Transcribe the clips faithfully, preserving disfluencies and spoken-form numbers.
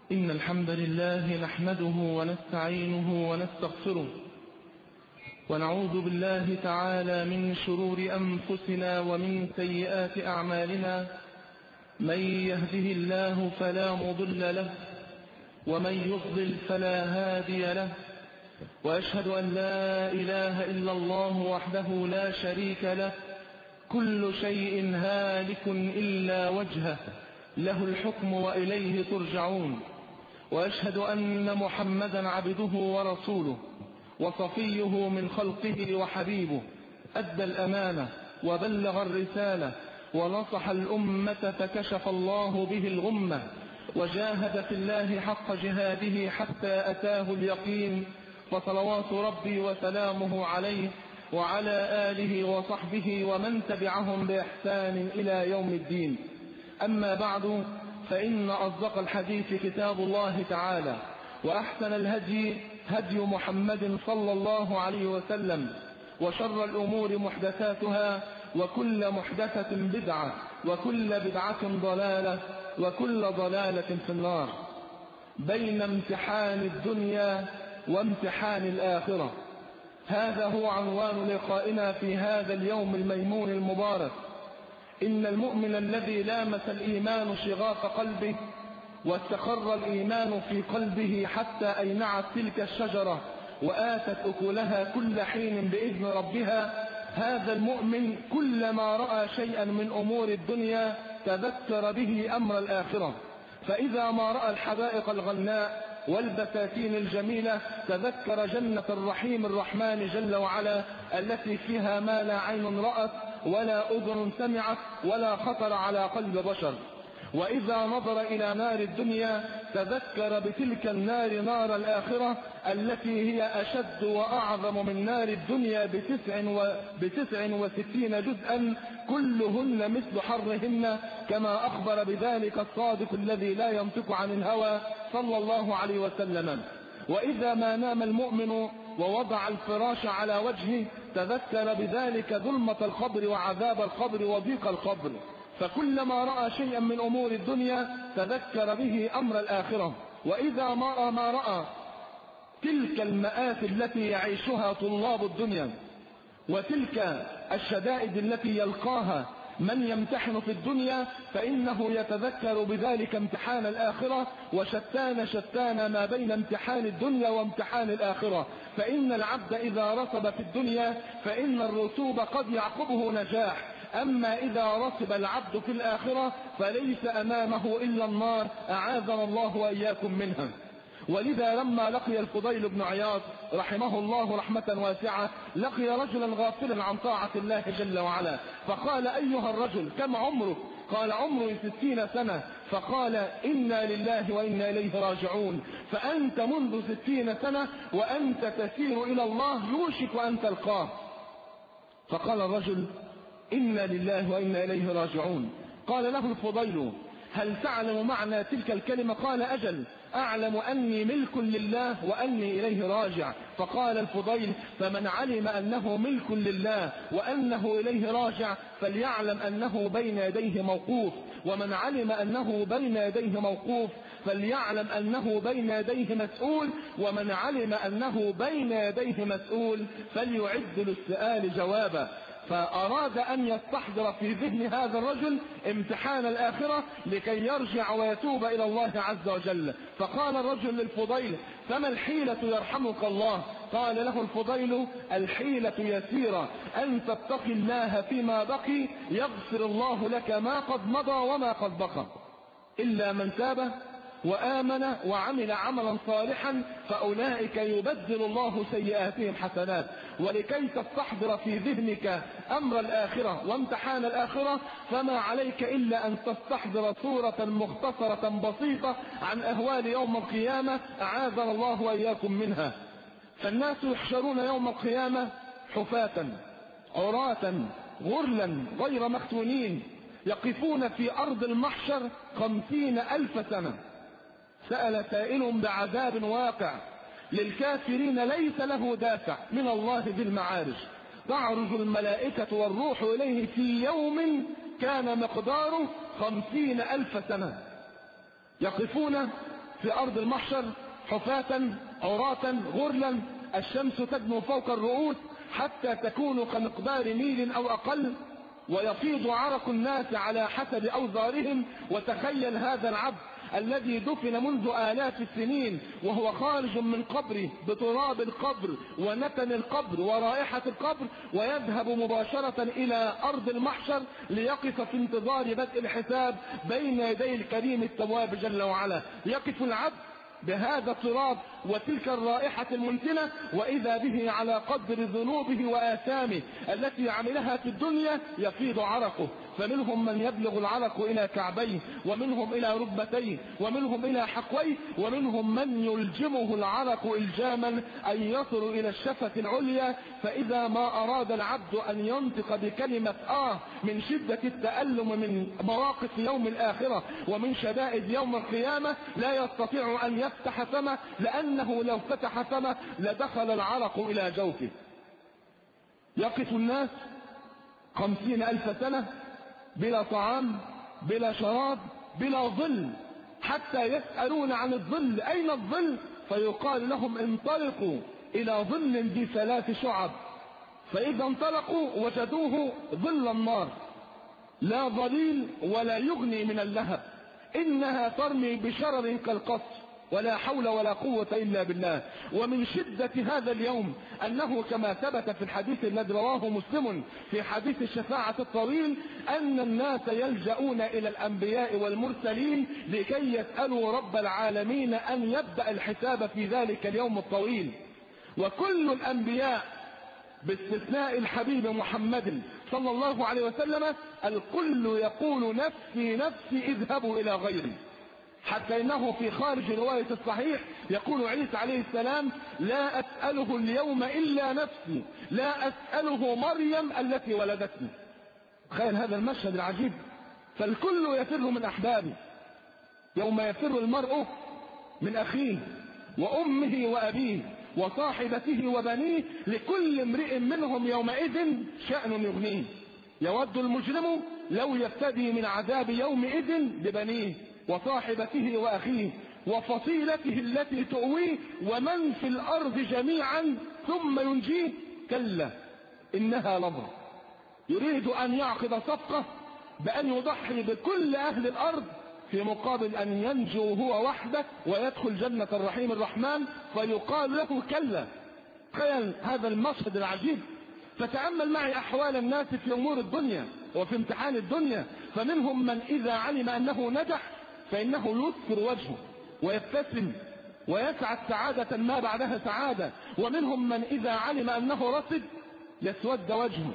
إن الحمد لله نحمده ونستعينه ونستغفره ونعوذ بالله تعالى من شرور أنفسنا ومن سيئات أعمالنا. من يهده الله فلا مضل له ومن يضلل فلا هادي له، وأشهد أن لا إله إلا الله وحده لا شريك له، كل شيء هالك إلا وجهه، له الحكم وإليه ترجعون. وأشهد أن محمدا عبده ورسوله وصفيه من خلقه وحبيبه، أدى الأمانة وبلغ الرسالة ونصح الأمة فكشف الله به الغمة، وجاهد في الله حق جهاده حتى أتاه اليقين، فصلوات ربي وسلامه عليه وعلى آله وصحبه ومن تبعهم بإحسان إلى يوم الدين. أما بعد، فإن أصدق الحديث كتاب الله تعالى، وأحسن الهدي هدي محمد صلى الله عليه وسلم، وشر الأمور محدثاتها، وكل محدثة بدعة، وكل بدعة ضلالة، وكل ضلالة في النار. بين امتحان الدنيا وامتحان الآخرة، هذا هو عنوان لقائنا في هذا اليوم الميمون المبارك. إن المؤمن الذي لامس الإيمان شغاف قلبه واستقر الإيمان في قلبه حتى أينعت تلك الشجرة وآتت أكلها كل حين بإذن ربها، هذا المؤمن كلما رأى شيئا من أمور الدنيا تذكر به أمر الآخرة، فإذا ما رأى الحدائق الغناء والبساتين الجميلة تذكر جنة الرحيم الرحمن جل وعلا التي فيها ما لا عين رأت ولا أذن سمعت ولا خطر على قلب بشر. وإذا نظر إلى نار الدنيا تذكر بتلك النار نار الآخرة التي هي أشد وأعظم من نار الدنيا بتسع, و... بتسع وستين جزءا، كلهن مثل حرهن، كما أخبر بذلك الصادق الذي لا ينطق عن الهوى صلى الله عليه وسلم. وإذا ما نام المؤمن ووضع الفراش على وجهه تذكر بذلك ظلمة القبر وعذاب القبر وضيق القبر، فكلما رأى شيئا من أمور الدنيا تذكر به أمر الآخرة. وإذا ما رأى ما رأى تلك المآسي التي يعيشها طلاب الدنيا وتلك الشدائد التي يلقاها من يمتحن في الدنيا فإنه يتذكر بذلك امتحان الآخرة، وشتان شتان ما بين امتحان الدنيا وامتحان الآخرة. فإن العبد إذا رسب في الدنيا فإن الرسوب قد يعقبه نجاح، أما إذا رسب العبد في الآخرة فليس أمامه إلا النار، أعاذنا الله وإياكم منها. ولذا لما لقي الفضيل بن عياض رحمه الله رحمة واسعة لقي رجلا غافلا عن طاعة الله جل وعلا، فقال: أيها الرجل كم عمرك؟ قال: عمري ستين سنة. فقال: إنا لله وإنا إليه راجعون، فأنت منذ ستين سنة وأنت تسير إلى الله يوشك أن تلقاه. فقال الرجل: إنا لله وإنا إليه راجعون. قال له الفضيل: هل تعلم معنى تلك الكلمة؟ قال: أجل، أعلم أني ملك لله وأني إليه راجع. فقال الفضيل: فمن علم أنه ملك لله وأنه إليه راجع فليعلم أنه بين يديه موقوف، ومن علم أنه بين يديه موقوف فليعلم أنه بين يديه مسؤول، ومن علم أنه بين يديه مسؤول فليعد للسؤال جوابا. فأراد أن يستحضر في ذهن هذا الرجل امتحان الآخرة لكي يرجع ويتوب إلى الله عز وجل. فقال الرجل للفضيل: فما الحيلة يرحمك الله؟ قال له الفضيل: الحيلة يسيرة، أن تتقي الله فيما بقي يغفر الله لك ما قد مضى وما قد بقى، إلا من تاب وآمن وعمل عملا صالحا فأولئك يبدل الله سيئاتهم حسنات. ولكي تستحضر في ذهنك أمر الآخرة وامتحان الآخرة فما عليك إلا أن تستحضر صورة مختصرة بسيطة عن أهوال يوم القيامة، أعاذنا الله وإياكم منها. فالناس يحشرون يوم القيامة حفاة عراة غرلا غير مختونين، يقفون في أرض المحشر خمسين ألف سنة. سأل سائل بعذاب واقع للكافرين ليس له دافع من الله ذي المعارج، تعرج الملائكة والروح إليه في يوم كان مقداره خمسين ألف سنة، يقفون في أرض المحشر حفاة عراة غرلا، الشمس تدنو فوق الرؤوس حتى تكون كمقدار ميل أو أقل، ويفيض عرق الناس على حسب أوزارهم. وتخيل هذا العبد الذي دفن منذ آلاف السنين وهو خارج من قبره بتراب القبر ونتن القبر ورائحة القبر، ويذهب مباشرة إلى أرض المحشر ليقف في انتظار بدء الحساب بين يدي الكريم التواب جل وعلا. يقف العبد بهذا التراب وتلك الرائحة المنتنة، وإذا به على قدر ذنوبه وآثامه التي عملها في الدنيا يفيض عرقه، فمنهم من يبلغ العرق إلى كعبيه، ومنهم إلى ركبتيه، ومنهم إلى حقويه، ومنهم من يلجمه العرق إلجاما أن يصل إلى الشفة العليا. فإذا ما أراد العبد أن ينطق بكلمة آه من شدة التألم من مواقف يوم الآخرة ومن شدائد يوم القيامة لا يستطيع أن يفتح فمه، لأنه لو فتح فمه لدخل العرق إلى جوفه. يقف الناس خمسين ألف سنة بلا طعام بلا شراب بلا ظل، حتى يسألون عن الظل، أين الظل؟ فيقال لهم انطلقوا إلى ظل ذي ثلاث شعب، فإذا انطلقوا وجدوه ظل النار لا ظليل ولا يغني من اللهب، إنها ترمي بشرر كالقصر، ولا حول ولا قوة إلا بالله. ومن شدة هذا اليوم أنه كما ثبت في الحديث الذي رواه مسلم في حديث الشفاعة الطويل أن الناس يلجؤون إلى الأنبياء والمرسلين لكي يسألوا رب العالمين أن يبدأ الحساب في ذلك اليوم الطويل. وكل الأنبياء باستثناء الحبيب محمد صلى الله عليه وسلم الكل يقول نفسي نفسي اذهبوا إلى غيري، حتى إنه في خارج رواية الصحيح يقول عيسى عليه السلام لا أسأله اليوم إلا نفسي، لا أسأله مريم التي ولدتني. تخيل هذا المشهد العجيب. فالكل يفر من أحبابه يوم يفر المرء من أخيه وأمه وأبيه وصاحبته وبنيه، لكل امرئ منهم يومئذ شأن يغنيه. يود المجرم لو يفتدي من عذاب يومئذ ببنيه وصاحبته وأخيه وفصيلته التي تؤويه ومن في الأرض جميعا ثم ينجيه، كلا إنها لظى. يريد أن يعقد صفقة بأن يضحي بكل أهل الأرض في مقابل أن ينجو هو وحده ويدخل جنة الرحيم الرحمن، فيقال له كلا. تخيل هذا المشهد العجيب. فتأمل معي أحوال الناس في أمور الدنيا وفي امتحان الدنيا. فمنهم من إذا علم أنه نجح فإنه يسفر وجهه ويبتسم ويسعد سعادة ما بعدها سعادة، ومنهم من إذا علم أنه رصد يسود وجهه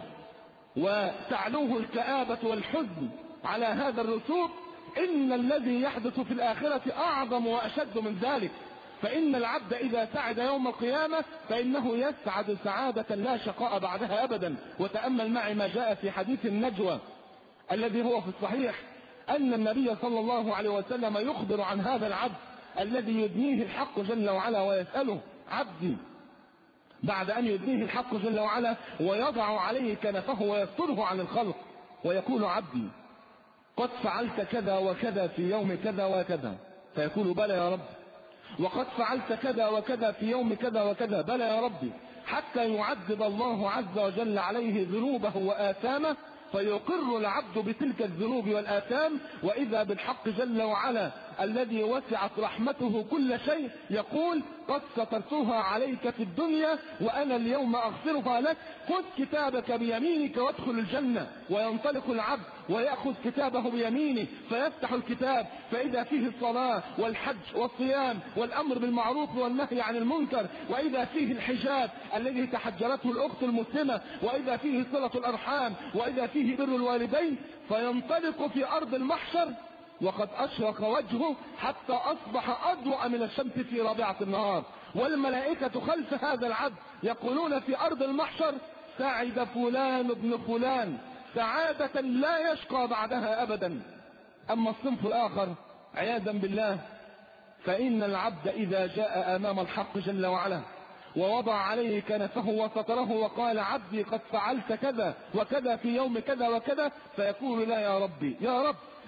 وتعلوه الكآبة والحزن على هذا الرسوب. إن الذي يحدث في الآخرة أعظم وأشد من ذلك. فإن العبد إذا سعد يوم القيامة فإنه يسعد سعادة لا شقاء بعدها أبدا. وتأمل معي ما جاء في حديث النجوى الذي هو في الصحيح أن النبي صلى الله عليه وسلم يخبر عن هذا العبد الذي يدنيه الحق جل وعلا ويسأله عبدي، بعد أن يدنيه الحق جل وعلا ويضع عليه كنفه ويستره عن الخلق، ويقول عبدي قد فعلت كذا وكذا في يوم كذا وكذا، فيقول بلى يا رب. وقد فعلت كذا وكذا في يوم كذا وكذا، بلى يا ربي، حتى يعذب الله عز وجل عليه ذنوبه وآثامه، فيقر العبد بتلك الذنوب والآثام. وإذا بالحق جل وعلا الذي وسعت رحمته كل شيء يقول قد سترتها عليك في الدنيا وأنا اليوم أغفرها لك، خذ كتابك بيمينك وادخل الجنة. وينطلق العبد ويأخذ كتابه بيمينه فيفتح الكتاب فإذا فيه الصلاة والحج والصيام والأمر بالمعروف والنهي عن المنكر، وإذا فيه الحجاب الذي تحجرته الأخت المسلمة، وإذا فيه صلة الأرحام، وإذا فيه بر الوالدين. فينطلق في أرض المحشر وقد أشرق وجهه حتى أصبح أضوأ من الشمس في رابعة النهار، والملائكة خلف هذا العبد يقولون في أرض المحشر سعد فلان ابن فلان سعادة لا يشقى بعدها أبدا. أما الصنف الآخر عياذا بالله فإن العبد إذا جاء أمام الحق جل وعلا ووضع عليه كنفه وستره وقال عبدي قد فعلت كذا وكذا في يوم كذا وكذا، فيقول لا يا ربي، يا رب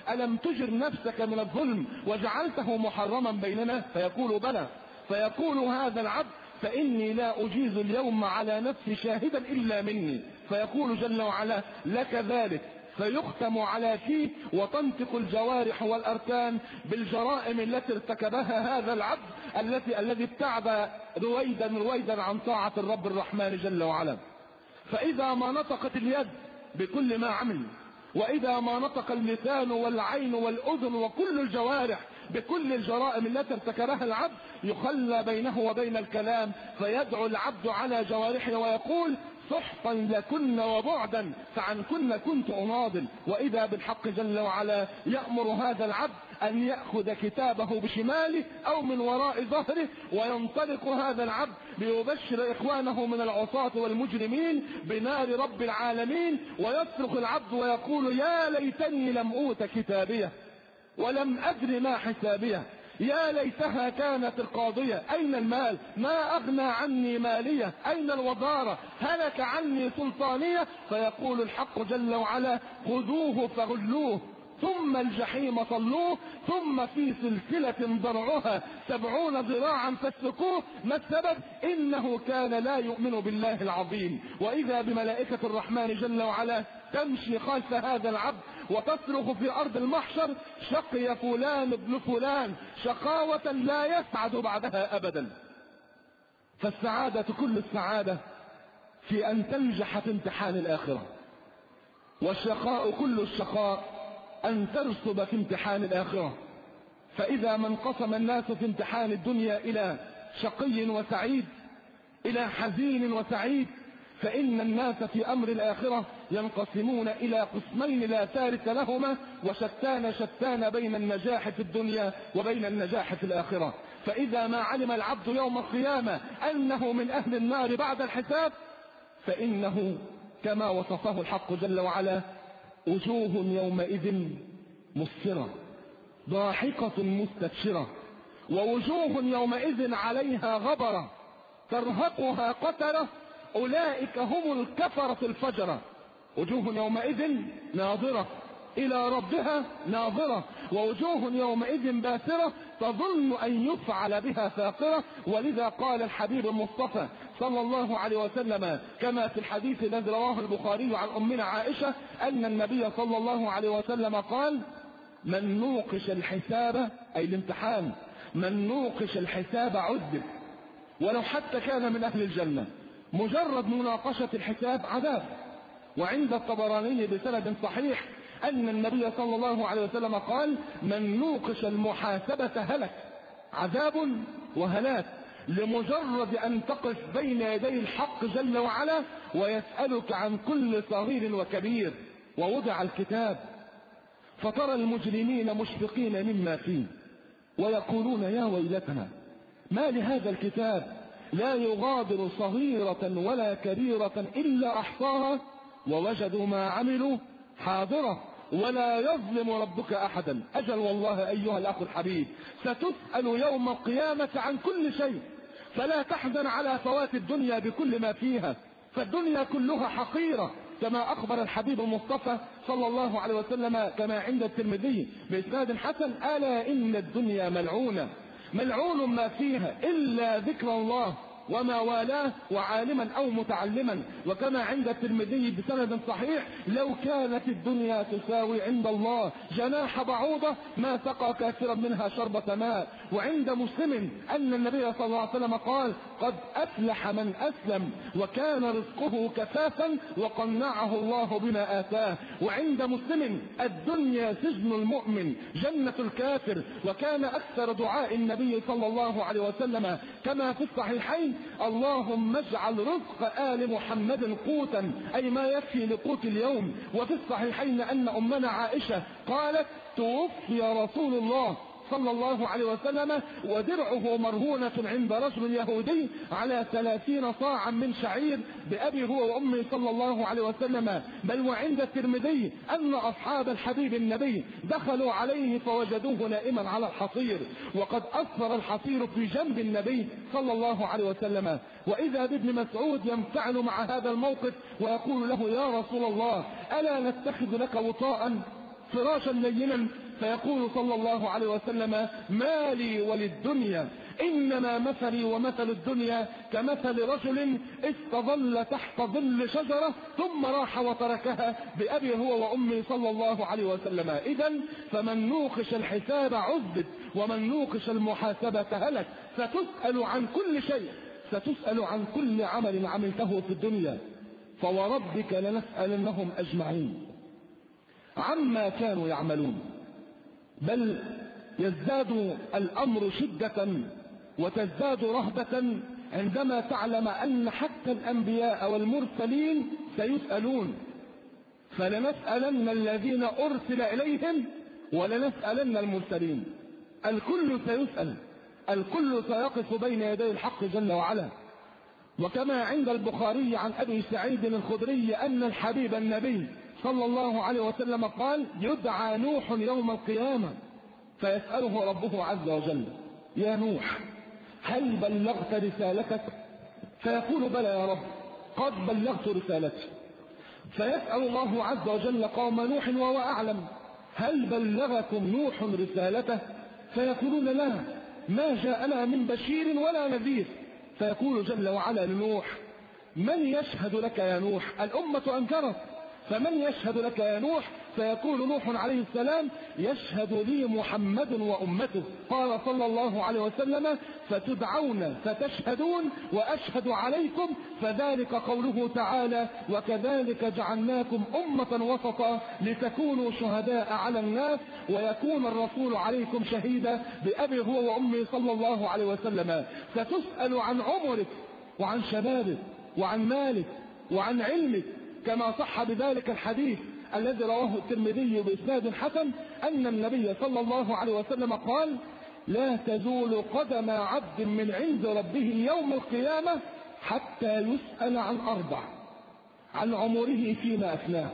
ألم تجر نفسك من الظلم وجعلته محرما بيننا؟ فيقول بلى. فيقول هذا العبد فإني لا أجيز اليوم على نفسي شاهدا إلا مني. فيقول جل وعلا لك ذلك، فيختم على فيه وتنطق الجوارح والأركان بالجرائم التي ارتكبها هذا العبد التي الذي ابتعد رويدا رويدا عن طاعة الرب الرحمن جل وعلا. فإذا ما نطقت اليد بكل ما عمل، وإذا ما نطق اللسان والعين والأذن وكل الجوارح بكل الجرائم التي ارتكبها العبد، يخلى بينه وبين الكلام، فيدعو العبد على جوارحه ويقول سحقا لكن وبعدا فعن كن كنت أناضل. وإذا بالحق جل وعلا يأمر هذا العبد أن يأخذ كتابه بشماله أو من وراء ظهره، وينطلق هذا العبد ليبشر إخوانه من العصاة والمجرمين بنار رب العالمين، ويصرخ العبد ويقول يا ليتني لم أوت كتابيه ولم أدر ما حسابيه، يا ليتها كانت القاضية، أين المال؟ ما أغنى عني مالية، أين الوزارة؟ هلك عني سلطانية. فيقول الحق جل وعلا خذوه فغلوه ثم الجحيم صلوه ثم في سلسلة ضرعها سبعون ذراعا فاسلكوه. ما السبب؟ إنه كان لا يؤمن بالله العظيم. وإذا بملائكة الرحمن جل وعلا تمشي خلف هذا العبد وتصرخ في أرض المحشر شقي فلان ابن فلان شقاوة لا يسعد بعدها أبدا. فالسعادة كل السعادة في أن تنجح في امتحان الآخرة، والشقاء كل الشقاء أن ترسب في امتحان الآخرة. فإذا ما انقسم الناس في امتحان الدنيا إلى شقي وسعيد، إلى حزين وسعيد، فإن الناس في أمر الآخرة ينقسمون إلى قسمين لا ثالث لهما، وشتان شتان بين النجاح في الدنيا وبين النجاح في الآخرة. فإذا ما علم العبد يوم القيامة أنه من أهل النار بعد الحساب، فإنه كما وصفه الحق جل وعلا وجوه يومئذ مسفرة ضاحكة مستبشرة ووجوه يومئذ عليها غبرة ترهقها قترة أولئك هم الكفرة الفجرة. وجوه يومئذ ناظرة إلى ربها ناظرة ووجوه يومئذ باسرة تظن أن يفعل بها فاقرة. ولذا قال الحبيب المصطفى صلى الله عليه وسلم كما في الحديث الذي رواه البخاري عن أمنا عائشة أن النبي صلى الله عليه وسلم قال من نوقش الحساب أي الامتحان من نوقش الحساب عذب ولو حتى كان من أهل الجنة. مجرد مناقشة الحساب عذاب. وعند الطبراني بسند صحيح أن النبي صلى الله عليه وسلم قال من نوقش المحاسبة هلك، عذاب وهلاك، لمجرد أن تقف بين يدي الحق جل وعلا ويسألك عن كل صغير وكبير. ووضع الكتاب فترى المجرمين مشفقين مما فيه ويقولون يا ويلتنا ما لهذا الكتاب لا يغادر صغيرة ولا كبيرة إلا أحصاها ووجدوا ما عملوا حاضرة ولا يظلم ربك أحدا. أجل والله أيها الأخ الحبيب ستسأل يوم القيامة عن كل شيء، فلا تحزن على فوات الدنيا بكل ما فيها، فالدنيا كلها حقيرة كما أخبر الحبيب المصطفى صلى الله عليه وسلم كما عند الترمذي بإسناد حسن ألا إن الدنيا ملعونة ملعون ما فيها إلا ذكر الله وما والاه وعالما أو متعلما. وكما عند الترمذي بسند صحيح لو كانت الدنيا تساوي عند الله جناح بعوضة ما سقى كافرا منها شربة ماء. وعند مسلم أن النبي صلى الله عليه وسلم قال قد أفلح من أسلم وكان رزقه كفافا وقنعه الله بما آتاه. وعند مسلم الدنيا سجن المؤمن جنة الكافر. وكان أكثر دعاء النبي صلى الله عليه وسلم كما في الصحيحين اللهم اجعل رزق آل محمد قوتا أي ما يكفي لقوت اليوم. وفي الصحيحين أن أمنا عائشة قالت توفي رسول الله صلى الله عليه وسلم ودرعه مرهونة عند رجل يهودي على ثلاثين صاعا من شعير بأبي هو وأمي صلى الله عليه وسلم. بل وعند الترمذي أن أصحاب الحبيب النبي دخلوا عليه فوجدوه نائما على الحصير وقد أثر الحصير في جنب النبي صلى الله عليه وسلم. وإذا بابن مسعود ينفعل مع هذا الموقف ويقول له يا رسول الله ألا نتخذ لك وطاء؟ فراشا لينا، فيقول صلى الله عليه وسلم: ما لي وللدنيا، إنما مثلي ومثل الدنيا كمثل رجل استظل تحت ظل شجرة ثم راح وتركها بأبي هو وأمي صلى الله عليه وسلم. إذن فمن نوقش الحساب عذب، ومن نوقش المحاسبة هلك. ستسأل عن كل شيء، ستسأل عن كل عمل عملته في الدنيا، فوربك لنسألنهم أجمعين عما كانوا يعملون. بل يزداد الأمر شدة وتزداد رهبة عندما تعلم أن حتى الأنبياء والمرسلين سيسألون، فلنسألن الذين أرسل إليهم ولنسألن المرسلين. الكل سيسأل، الكل سيقف بين يدي الحق جل وعلا. وكما عند البخاري عن أبي سعيد الخدري أن الحبيب النبي صلى الله عليه وسلم قال: يدعى نوح يوم القيامة فيسأله ربه عز وجل: يا نوح هل بلغت رسالتك؟ فيقول: بلى يا رب، قد بلغت رسالتي. فيسأل الله عز وجل قوم نوح وهو أعلم: هل بلغكم نوح رسالته؟ فيقولون: لا، ما جاءنا من بشير ولا نذير. فيقول جل وعلا لنوح: من يشهد لك يا نوح؟ الأمة أنكرت، فمن يشهد لك يا نوح؟ فيقول نوح عليه السلام: يشهد لي محمد وأمته. قال صلى الله عليه وسلم: فتدعون فتشهدون وأشهد عليكم، فذلك قوله تعالى: وكذلك جعلناكم أمة وسطا لتكونوا شهداء على الناس ويكون الرسول عليكم شهيدا، بأبي هو وأمي صلى الله عليه وسلم. ستسأل عن عمرك وعن شبابك وعن مالك وعن علمك، كما صح بذلك الحديث الذي رواه الترمذي بإسناد حسن أن النبي صلى الله عليه وسلم قال: لا تزول قدم عبد من عند ربه يوم القيامة حتى يسأل عن أربع: عن عمره فيما أفناه،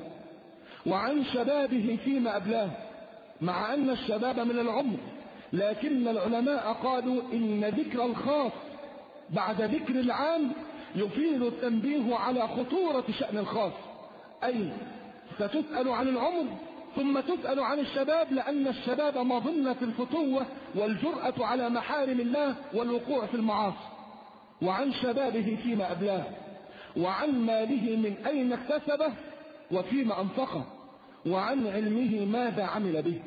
وعن شبابه فيما أبلاه، مع أن الشباب من العمر، لكن العلماء قالوا إن ذكر الخاص بعد ذكر العام يفيد التنبيه على خطورة شأن الخاص. أي ستسأل عن العمر ثم تسأل عن الشباب، لأن الشباب مظنة الفتوة والجرأة على محارم الله والوقوع في المعاصي. وعن شبابه فيما أبلاه، وعن ماله من أين اكتسبه وفيما أنفقه، وعن علمه ماذا عمل به.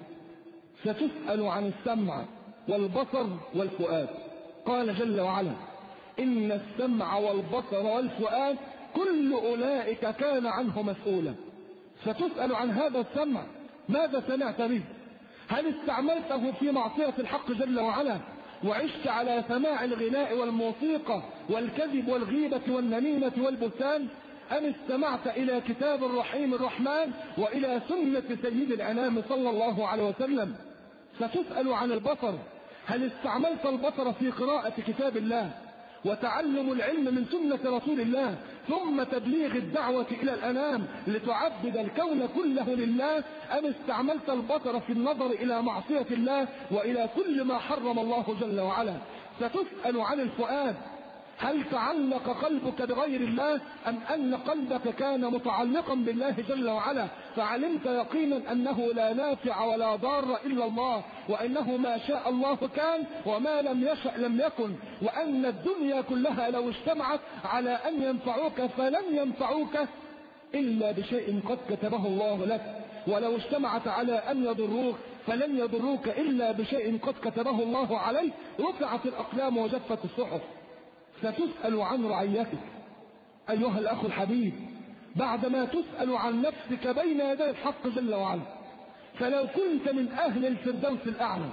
ستسأل عن السمع والبصر والفؤاد. قال جل وعلا: إن السمع والبصر والفؤاد كل أولئك كان عنه مسؤولا. ستسأل عن هذا السمع، ماذا سمعت به؟ هل استعملته في معصية الحق جل وعلا وعشت على سماع الغناء والموسيقى والكذب والغيبة والنميمة والبهتان، أم استمعت إلى كتاب الرحيم الرحمن وإلى سنة سيد الأنام صلى الله عليه وسلم؟ ستسأل عن البصر، هل استعملت البصر في قراءة كتاب الله وتعلم العلم من سنة رسول الله، ثم تبليغ الدعوة إلى الأنام لتعبد الكون كله لله، أم استعملت البصر في النظر إلى معصية الله وإلى كل ما حرم الله جل وعلا؟ ستسأل عن الفؤاد، هل تعلق قلبك بغير الله أم أن قلبك كان متعلقا بالله جل وعلا، فعلمت يقينا أنه لا نافع ولا ضار إلا الله، وأنه ما شاء الله كان وما لم يشأ لم يكن، وأن الدنيا كلها لو اجتمعت على أن ينفعوك فلن ينفعوك إلا بشيء قد كتبه الله لك، ولو اجتمعت على أن يضروك فلن يضروك إلا بشيء قد كتبه الله عليك. رفعت الأقلام وجفت الصحف. ستسأل عن رعيتك أيها الأخ الحبيب، بعدما تسأل عن نفسك بين يدي الحق جل وعلا. فلو كنت من أهل الفردوس الأعلى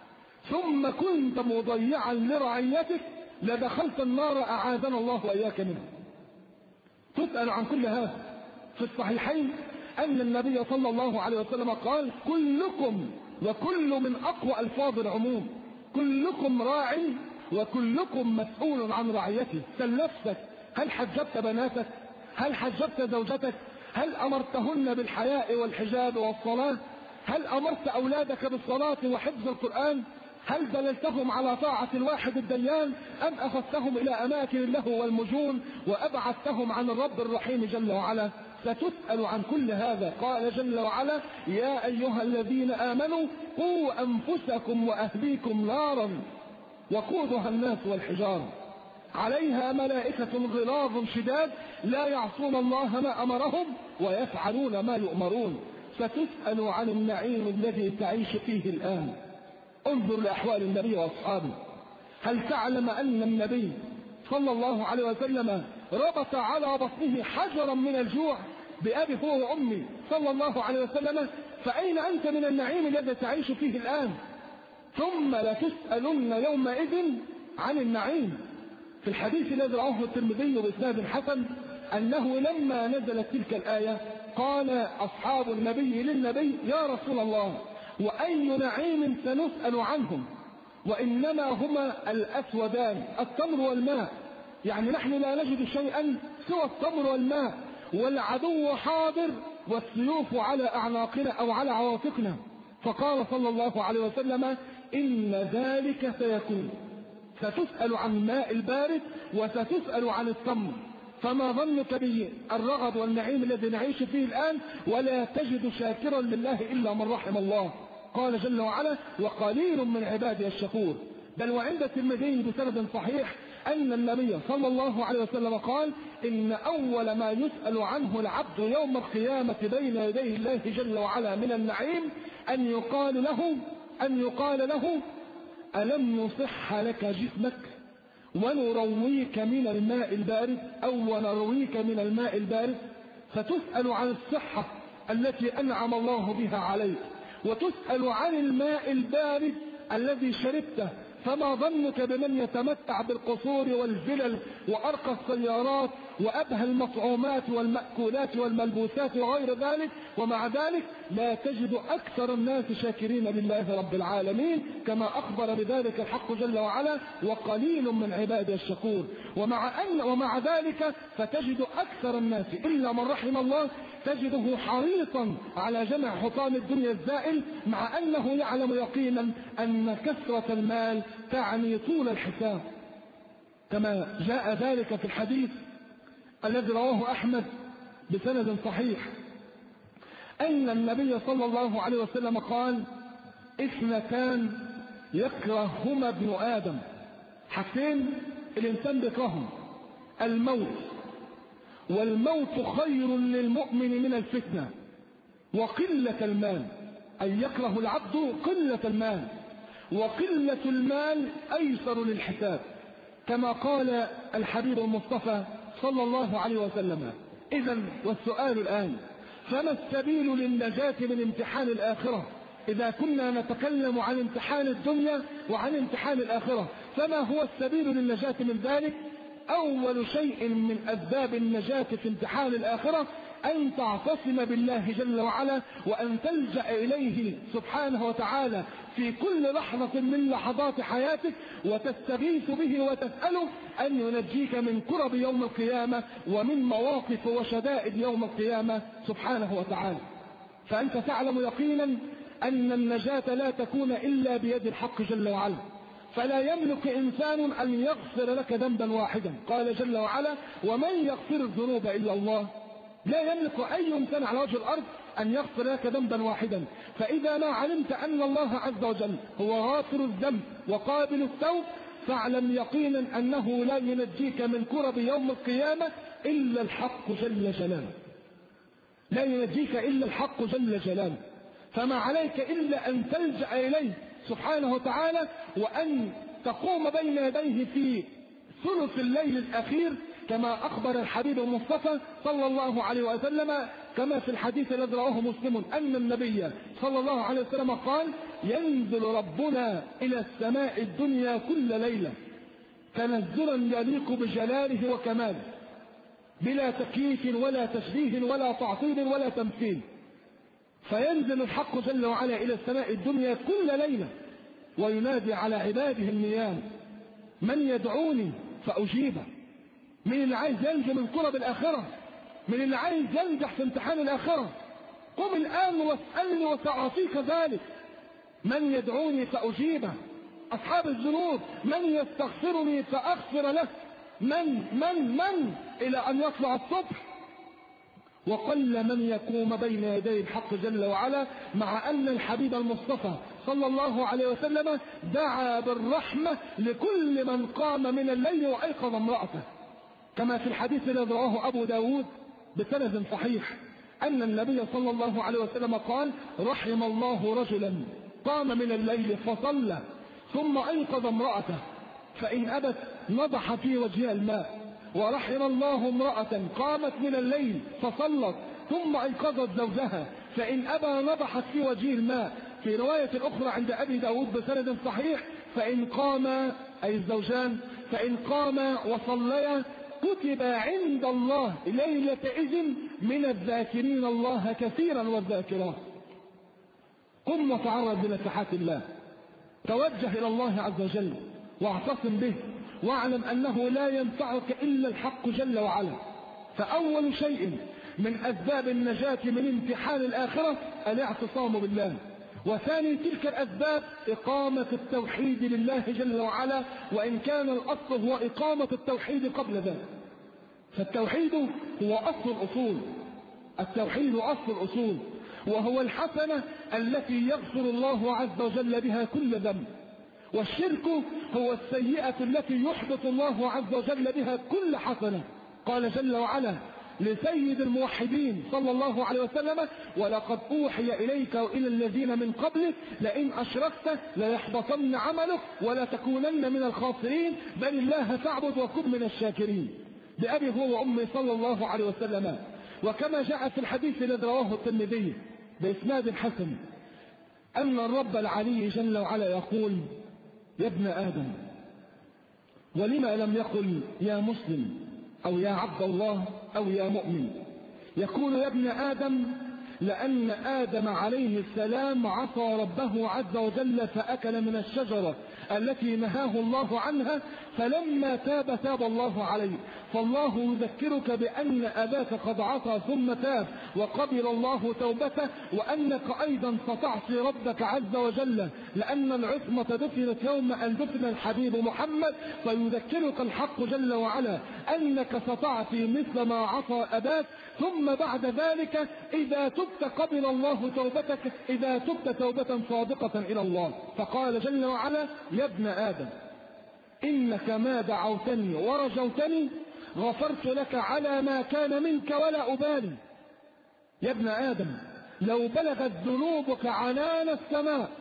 ثم كنت مضيعا لرعيتك لدخلت النار، أعاذنا الله وإياك منه. تسأل عن كل هذا. في الصحيحين أن النبي صلى الله عليه وسلم قال: كلكم، وكل من أقوى ألفاظ العموم، كلكم راع وكلكم مسؤول عن رعيته. سل نفسك، هل حجبت بناتك؟ هل حجبت زوجتك؟ هل أمرتهن بالحياء والحجاب والصلاة؟ هل أمرت أولادك بالصلاة وحفظ القرآن؟ هل دللتهم على طاعة الواحد الديان أم أخذتهم إلى أماكن اللهو والمجون وأبعدتهم عن الرب الرحيم جل وعلا؟ ستسأل عن كل هذا. قال جل وعلا: يا أيها الذين آمنوا قوا أنفسكم وأهليكم نارا وقودها الناس والحجارة عليها ملائكة غلاظ شداد لا يعصون الله ما أمرهم ويفعلون ما يؤمرون. ستسأل عن النعيم الذي تعيش فيه الآن. انظر لأحوال النبي وأصحابه. هل تعلم أن النبي صلى الله عليه وسلم ربط على بطنه حجرا من الجوع بأبي هو وأمي صلى الله عليه وسلم؟ فأين أنت من النعيم الذي تعيش فيه الآن؟ ثم لتسألن يومئذ عن النعيم. في الحديث الذي رواه الترمذي بإسناد حسن أنه لما نزلت تلك الآية قال أصحاب النبي للنبي: يا رسول الله، وأي نعيم سنسأل عنهم؟ وإنما هما الأسودان، التمر والماء، يعني نحن لا نجد شيئا سوى التمر والماء، والعدو حاضر والسيوف على أعناقنا أو على عواتقنا. فقال صلى الله عليه وسلم: إن ذلك سيكون. ستسأل عن الماء البارد وستسأل عن التمر، فما ظنك بالرغد والنعيم الذي نعيش فيه الآن؟ ولا تجد شاكرا لله إلا من رحم الله. قال جل وعلا: وقليل من عبادي الشكور. بل وعند الترمذي بسند صحيح أن النبي صلى الله عليه وسلم قال: إن أول ما يسأل عنه العبد يوم القيامة بين يدي الله جل وعلا من النعيم أن يقال له أن يقال له ألم نصح لك جسمك ونرويك من الماء البارد أو ونرويك من الماء البارد. فتسأل عن الصحة التي أنعم الله بها عليك، وتسأل عن الماء البارد الذي شربته. فما ظنك بمن يتمتع بالقصور والفلل وأرقى السيارات وأبهى المطعومات والمأكولات والملبوسات وغير ذلك، ومع ذلك لا تجد أكثر الناس شاكرين لله رب العالمين، كما أخبر بذلك الحق جل وعلا: وقليل من عبادي الشكور. ومع أن ومع ذلك فتجد أكثر الناس إلا من رحم الله تجده حريصا على جمع حطام الدنيا الزائل، مع أنه يعلم يقينا أن كثرة المال تعني طول الحساب، كما جاء ذلك في الحديث الذي رواه أحمد بسند صحيح أن النبي صلى الله عليه وسلم قال: اثنتان يكرههما ابن آدم. حاجتين الإنسان بيكرههم: الموت، والموت خير للمؤمن من الفتنة، وقلة المال، أي يكره العبد قلة المال، وقلة المال أيسر للحساب، كما قال الحبيب المصطفى صلى الله عليه وسلم. إذن والسؤال الآن: فما السبيل للنجاة من امتحان الآخرة؟ إذا كنا نتكلم عن امتحان الدنيا وعن امتحان الآخرة، فما هو السبيل للنجاة من ذلك؟ أول شيء من أسباب النجاة في امتحان الآخرة أن تعتصم بالله جل وعلا، وأن تلجأ إليه سبحانه وتعالى في كل لحظة من لحظات حياتك، وتستغيث به وتسأله أن ينجيك من كرب يوم القيامة ومن مواقف وشدائد يوم القيامة سبحانه وتعالى. فأنت تعلم يقينا أن النجاة لا تكون إلا بيد الحق جل وعلا، فلا يملك إنسان أن يغفر لك ذنبا واحدا. قال جل وعلا: ومن يغفر الذنوب إلا الله. لا يملك أي إنسان على وجه الأرض أن يغفر لك ذنبا واحدا. فإذا ما علمت أن الله عز وجل هو غافر الذنب وقابل التوب، فاعلم يقينا أنه لا ينجيك من كرب يوم القيامة إلا الحق جل جلاله. لا ينجيك إلا الحق جل جلاله. فما عليك إلا أن تلجأ إليه سبحانه وتعالى، وأن تقوم بين يديه في ثلث الليل الأخير، كما أخبر الحبيب المصطفى صلى الله عليه وسلم كما في الحديث الذي رواه مسلم أن النبي صلى الله عليه وسلم قال: ينزل ربنا إلى السماء الدنيا كل ليلة تنزلا يليق بجلاله وكماله، بلا تكييف ولا تشبيه ولا تعطيل ولا تمثيل. فينزل الحق جل وعلا إلى السماء الدنيا كل ليلة وينادي على عباده النيام: من يدعوني فأجيبه. من اللي عايز ينجو من كرب الآخرة، من اللي عايز ينجح في امتحان الآخرة، قم الآن واسألني وسأعطيك ذلك. من يدعوني فأجيبه. أصحاب الذنوب: من يستغفرني فأغفر له. من من من إلى أن يطلع الصبح وقل من يقوم بين يدي الحق جل وعلا، مع أن الحبيب المصطفى صلى الله عليه وسلم دعا بالرحمة لكل من قام من الليل وأيقظ امرأته، كما في الحديث الذي رواه أبو داود بسند صحيح أن النبي صلى الله عليه وسلم قال: رحم الله رجلا قام من الليل فصلى ثم أيقظ امرأته فإن أبت نضح في وجهها الماء، ورحم الله امرأة قامت من الليل فصلت ثم أيقظت زوجها فإن أبى نضحت في وجهه الماء. في رواية أخرى عند أبي داود بسند صحيح: فإن قام أي الزوجان فإن قام وصليا كتب عند الله ليلة إذن من الذاكرين الله كثيرا والذاكرات. قم وتعرض لنفحات الله، توجه إلى الله عز وجل واعتصم به، واعلم أنه لا ينفعك إلا الحق جل وعلا. فأول شيء من أسباب النجاة من امتحان الآخرة الاعتصام بالله، وثاني تلك الأسباب إقامة التوحيد لله جل وعلا، وإن كان الأصل هو إقامة التوحيد قبل ذلك. فالتوحيد هو أصل الأصول، التوحيد أصل الأصول، وهو الحسنة التي يغفر الله عز وجل بها كل ذنب، والشرك هو السيئة التي يحبط الله عز وجل بها كل حسنة. قال جل وعلا لسيد الموحدين صلى الله عليه وسلم: ولقد أوحي إليك وإلى الذين من قبلك لئن أشركت ليحبطن عملك ولتكونن من الخاسرين بل الله فاعبد وكن من الشاكرين، بأبي هو وأمي صلى الله عليه وسلم. وكما جاء في الحديث الذي رواه الترمذي بإسناد حسن أن الرب العلي جل وعلا يقول: يا ابن آدم، ولما لم يقل يا مسلم أو يا عبد الله أو يا مؤمن؟ يقول يا ابن آدم لأن آدم عليه السلام عصى ربه عز وجل فأكل من الشجرة التي نهاه الله عنها، فلما تاب تاب الله عليه. فالله يذكرك بأن أباك قد عصى ثم تاب وقبل الله توبته، وأنك أيضا ستعصي ربك عز وجل، لأن العصمة دفنت يوم أن دفن الحبيب محمد. فيذكرك الحق جل وعلا أنك ستعصي مثل ما عصى أباك، ثم بعد ذلك إذا تبت قبل الله توبتك، إذا تبت توبة صادقة إلى الله. فقال جل وعلا: يا ابن آدم إنك ما دعوتني ورجوتني غفرت لك على ما كان منك ولا أبالي. يا ابن آدم لو بلغت ذنوبك عنان السماء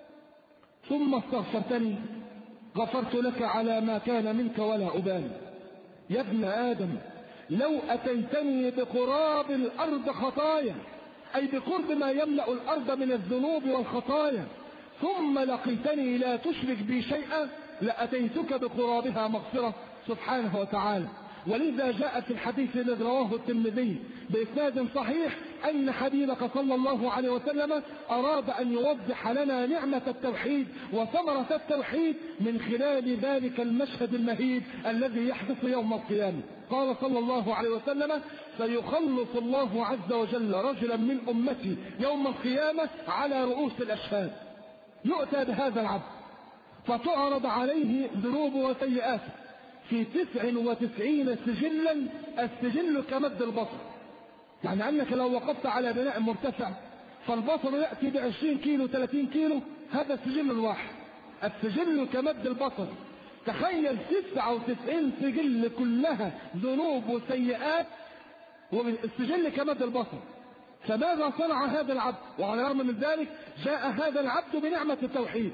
ثم استغفرتني غفرت لك على ما كان منك ولا أبالي. يا ابن آدم لو أتيتني بقراب الأرض خطايا، أي بقرب ما يملأ الأرض من الذنوب والخطايا، ثم لقيتني لا تشرك بي شيئا لأتيتك بقرابها مغفرة سبحانه وتعالى. ولذا جاء في الحديث الذي رواه الترمذي بإسناد صحيح أن حبيبك صلى الله عليه وسلم أراد أن يوضح لنا نعمة التوحيد وثمرة التوحيد من خلال ذلك المشهد المهيب الذي يحدث يوم القيامة. قال صلى الله عليه وسلم: سيخلص الله عز وجل رجلا من أمتي يوم القيامة على رؤوس الأشهاد. يؤتى بهذا العبد فتعرض عليه ذنوب وسيئات في تسع وتسعين سجلا، السجل كمد البصر، يعني أنك لو وقفت على بناء مرتفع فالبصر يأتي بعشرين كيلو ثلاثين كيلو، هذا السجل الواحد، السجل كمد البصر. تخيل تسع وتسعين سجل كلها ذنوب وسيئات والسجل كمد البصر. فماذا صنع هذا العبد؟ وعلى الرغم من ذلك جاء هذا العبد بنعمة التوحيد.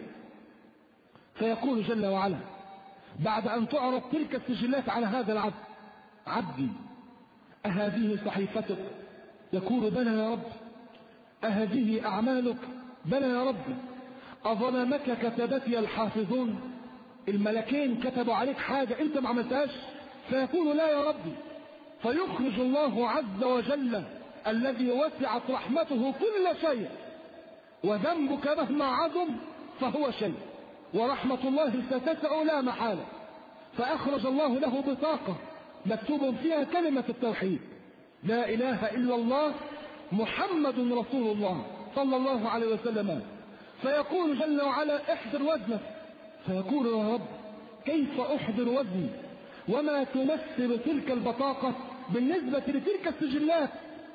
فيقول جل وعلا بعد أن تعرض تلك السجلات على هذا العبد: عبدي أهذه صحيفتك؟ يقول: بلى يا رب. أهذه أعمالك؟ بلى يا رب. أظلمك كتبتي الحافظون؟ الملكين كتبوا عليك حاجة أنت ما عملتهاش؟ فيقول: لا يا ربي. فيخرج الله عز وجل الذي وسعت رحمته كل شيء، وذنبك مهما عظم فهو شيء، ورحمة الله ستسع لا محالة. فأخرج الله له بطاقة مكتوب فيها كلمة التوحيد: لا إله إلا الله محمد رسول الله صلى الله عليه وسلم. فيقول جل وعلا: احضر وزنك. فيقول: يا رب كيف أحضر وزني وما تمثل تلك البطاقة بالنسبة لتلك السجلات؟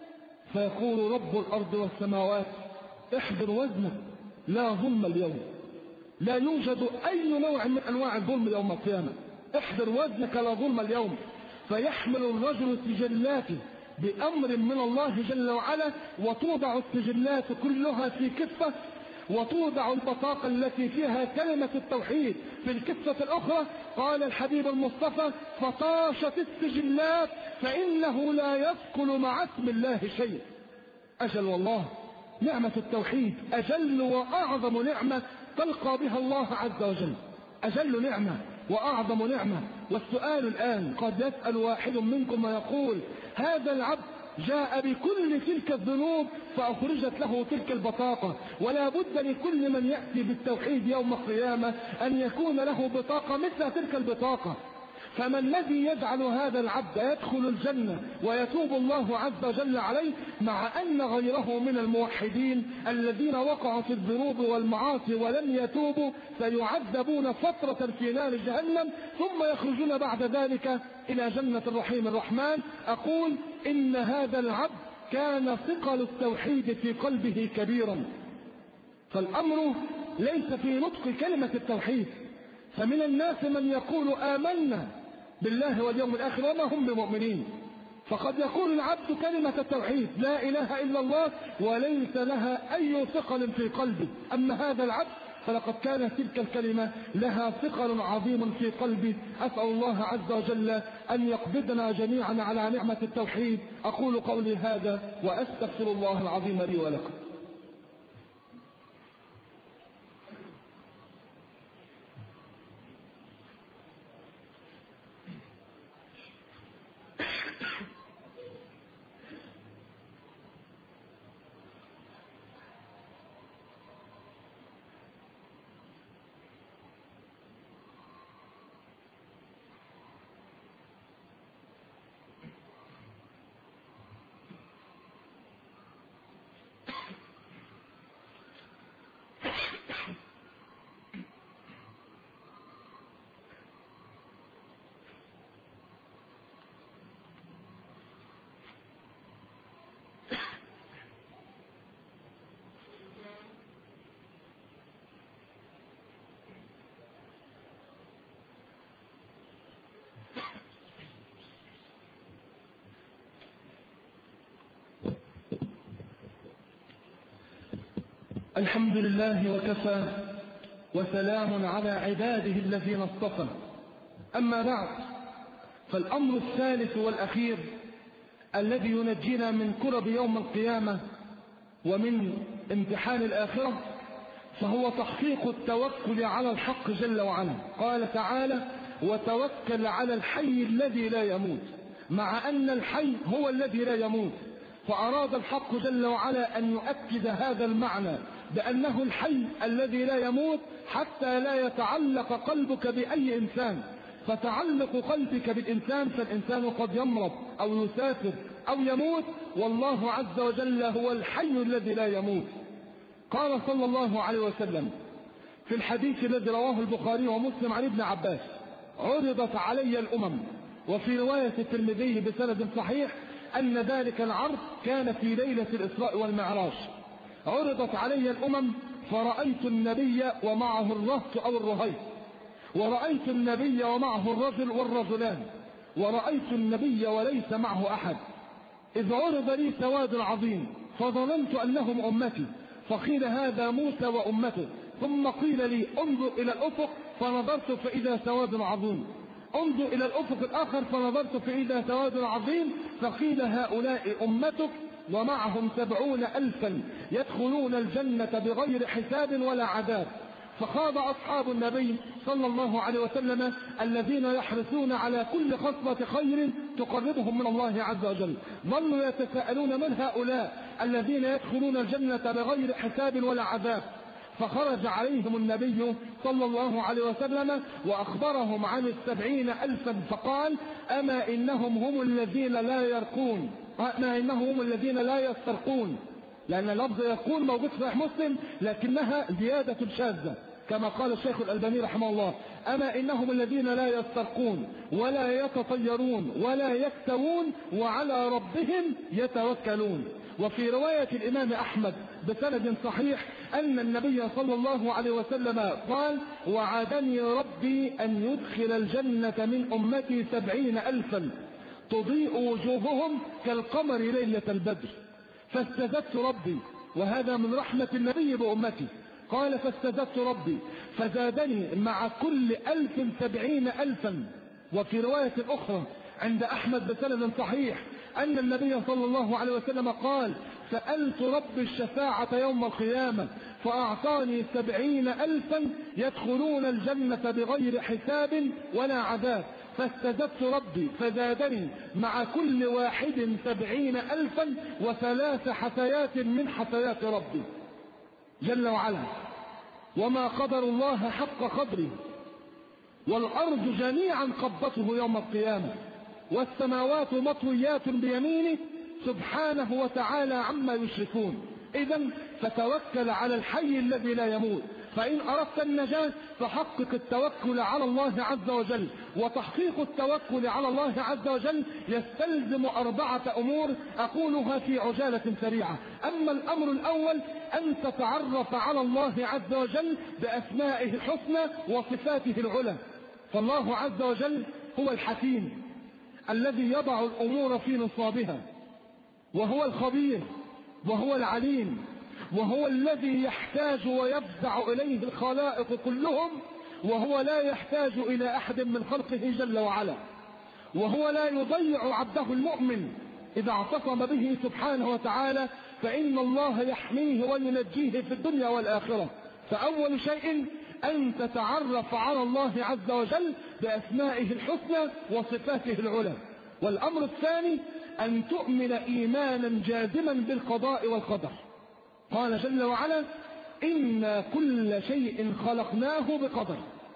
فيقول رب الأرض والسماوات احضر وزنك لا ظلم اليوم، لا يوجد أي نوع من أنواع الظلم يوم القيامة، احضر وزنك لا ظلم اليوم. فيحمل الرجل سجلاته بأمر من الله جل وعلا، وتوضع السجلات كلها في كفة، وتوضع البطاقة التي فيها كلمة التوحيد في الكفة الأخرى. قال الحبيب المصطفى فطاشت السجلات فإنه لا يثقل مع اسم الله شيء. أجل والله نعمة التوحيد أجل وأعظم نعمة تلقى بها الله عز وجل، أجل نعمة وأعظم نعمة. والسؤال الآن قد يسأل واحد منكم ويقول هذا العبد جاء بكل تلك الذنوب فأخرجت له تلك البطاقة، ولا بد لكل من يأتي بالتوحيد يوم القيامة أن يكون له بطاقة مثل تلك البطاقة. فما الذي يجعل هذا العبد يدخل الجنة ويتوب الله عز وجل عليه، مع أن غيره من الموحدين الذين وقعوا في الذنوب والمعاصي ولم يتوبوا سيعذبون فترة في نار جهنم ثم يخرجون بعد ذلك إلى جنة الرحيم الرحمن؟ أقول إن هذا العبد كان ثقل التوحيد في قلبه كبيرا، فالأمر ليس في نطق كلمة التوحيد. فمن الناس من يقول آمنا بالله واليوم الآخر وما هم بمؤمنين، فقد يقول العبد كلمة التوحيد لا إله إلا الله وليس لها أي ثقل في قلبه. أما هذا العبد فلقد كانت تلك الكلمة لها ثقل عظيم في قلبه. أسأل الله عز وجل أن يقبضنا جميعا على نعمة التوحيد. أقول قولي هذا وأستغفر الله العظيم لي ولكم. الحمد لله وكفى وسلام على عباده الذين اصطفى. أما بعد، فالأمر الثالث والأخير الذي ينجينا من كرب يوم القيامة ومن امتحان الآخرة فهو تحقيق التوكل على الحق جل وعلا. قال تعالى وتوكل على الحي الذي لا يموت، مع أن الحي هو الذي لا يموت، فأراد الحق جل وعلا أن يؤكد هذا المعنى بأنه الحي الذي لا يموت حتى لا يتعلق قلبك بأي إنسان. فتعلق قلبك بالإنسان فالإنسان قد يمرض أو يسافر أو يموت، والله عز وجل هو الحي الذي لا يموت. قال صلى الله عليه وسلم في الحديث الذي رواه البخاري ومسلم عن ابن عباس عرضت علي الأمم، وفي رواية الترمذي بسند صحيح أن ذلك العرض كان في ليلة الإسراء والمعراج. عرضت علي الأمم فرأيت النبي ومعه الرهط أو الرهيط، ورأيت النبي ومعه الرجل والرجلان، ورأيت النبي وليس معه أحد. إذ عرض لي سواد عظيم فظننت أنهم أمتي، فقيل هذا موسى وأمته، ثم قيل لي انظر إلى الأفق فنظرت فإذا سواد عظيم، انظر إلى الأفق الآخر فنظرت فإذا سواد عظيم، فقيل هؤلاء أمتك ومعهم سبعون ألفا يدخلون الجنة بغير حساب ولا عذاب. فخاض أصحاب النبي صلى الله عليه وسلم الذين يحرصون على كل خصلة خير تقربهم من الله عز وجل، ظلوا يتساءلون من هؤلاء الذين يدخلون الجنة بغير حساب ولا عذاب. فخرج عليهم النبي صلى الله عليه وسلم وأخبرهم عن السبعين ألفا فقال أما إنهم هم الذين لا يرقون، أما إنهم هم الذين لا يسترقون، لأن لفظ يرقون موجود في صحيح مسلم لكنها زيادة شاذة. كما قال الشيخ الألباني رحمه الله: أما إنهم الذين لا يسترقون ولا يتطيرون ولا يكتوون وعلى ربهم يتوكلون. وفي رواية الإمام أحمد بسند صحيح أن النبي صلى الله عليه وسلم قال: وعدني ربي أن يدخل الجنة من أمتي سبعين ألفا تضيء وجوههم كالقمر ليلة البدر. فاستزدت ربي، وهذا من رحمة النبي بأمتي، قال: فاستزدت ربي فزادني مع كل ألف سبعين ألفا. وفي رواية أخرى عند أحمد بسند صحيح أن النبي صلى الله عليه وسلم قال: سألت رب الشفاعة يوم القيامة فأعطاني سبعين ألفا يدخلون الجنة بغير حساب ولا عذاب، فاستزدت ربي فزادني مع كل واحد سبعين ألفا وثلاث حثيات من حثيات ربي جل وعلا. وما قدر الله حق قدره، والأرض جميعا قبضته يوم القيامة، والسماوات مطويات بيمينه سبحانه وتعالى عما يشركون. إذن فتوكل على الحي الذي لا يموت. فإن أردت النجاة فحقق التوكل على الله عز وجل. وتحقيق التوكل على الله عز وجل يستلزم أربعة أمور أقولها في عجالة سريعة. أما الأمر الأول أن تتعرف على الله عز وجل بأسمائه الحسنى وصفاته العلى. فالله عز وجل هو الحكيم الذي يضع الأمور في نصابها، وهو الخبير، وهو العليم، وهو الذي يحتاج ويفزع إليه الخلائق كلهم، وهو لا يحتاج إلى أحد من خلقه جل وعلا، وهو لا يضيع عبده المؤمن إذا اعتصم به سبحانه وتعالى، فإن الله يحميه وينجيه في الدنيا والآخرة. فأول شيء أن تتعرف على الله عز وجل بأسمائه الحسنى وصفاته العلى. والأمر الثاني أن تؤمن إيمانا جازما بالقضاء والقدر. قال جل وعلا: إنا كل شيء خلقناه بقدر.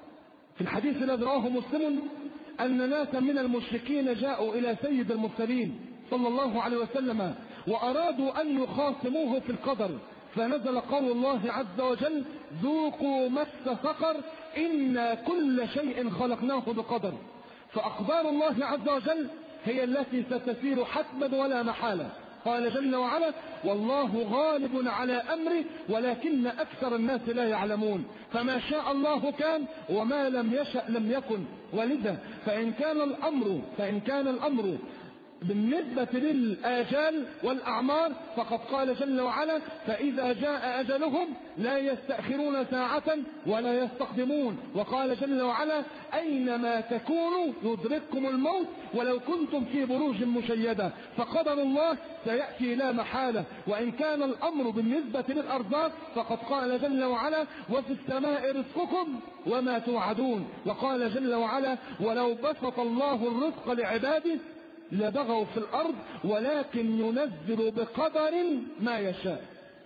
في الحديث الذي رواه مسلم أن ناسا من المشركين جاءوا إلى سيد المرسلين صلى الله عليه وسلم وأرادوا أن يخاصموه في القدر، فنزل قول الله عز وجل: ذوقوا مس سقر إنا كل شيء خلقناه بقدر. فأقدار الله عز وجل هي التي ستسير حتما ولا محالة. قال جل وعلا: والله غالب على أمره ولكن أكثر الناس لا يعلمون. فما شاء الله كان وما لم يشأ لم يكن. ولذا فإن كان الأمر فإن كان الأمر بالنسبة للآجال والأعمار فقد قال جل وعلا: فإذا جاء أجلهم لا يستأخرون ساعة ولا يستقدمون. وقال جل وعلا: أينما تكونوا يدرككم الموت ولو كنتم في بروج مشيدة. فقدر الله سيأتي لا محالة. وإن كان الأمر بالنسبة للأرزاق فقد قال جل وعلا: وفي السماء رزقكم وما توعدون. وقال جل وعلا: ولو بسط الله الرزق لعباده لبغوا في الأرض ولكن ينزل بقدر ما يشاء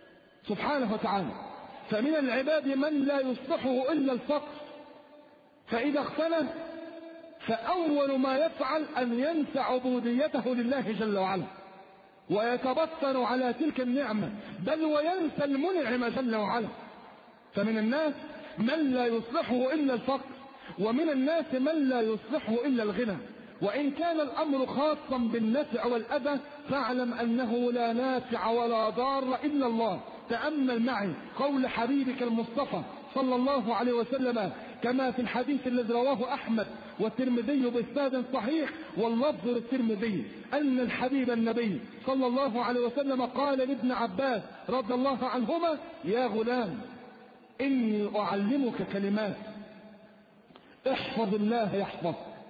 سبحانه وتعالى. فمن العباد من لا يصلحه إلا الفقر، فإذا اختلف فأول ما يفعل أن ينسى عبوديته لله جل وعلا ويتبطر على تلك النعمة، بل وينسى المنعم جل وعلا. فمن الناس من لا يصلحه إلا الفقر، ومن الناس من لا يصلحه إلا الغنى. وإن كان الأمر خاصا بالنفع والأذى فاعلم أنه لا نافع ولا ضار إلا الله. تأمل معي قول حبيبك المصطفى صلى الله عليه وسلم كما في الحديث الذي رواه أحمد والترمذي بإسناد صحيح واللفظ للترمذي أن الحبيب النبي صلى الله عليه وسلم قال لابن عباس رضي الله عنهما: يا غلام إني أعلمك كلمات احفظ الله يحفظك،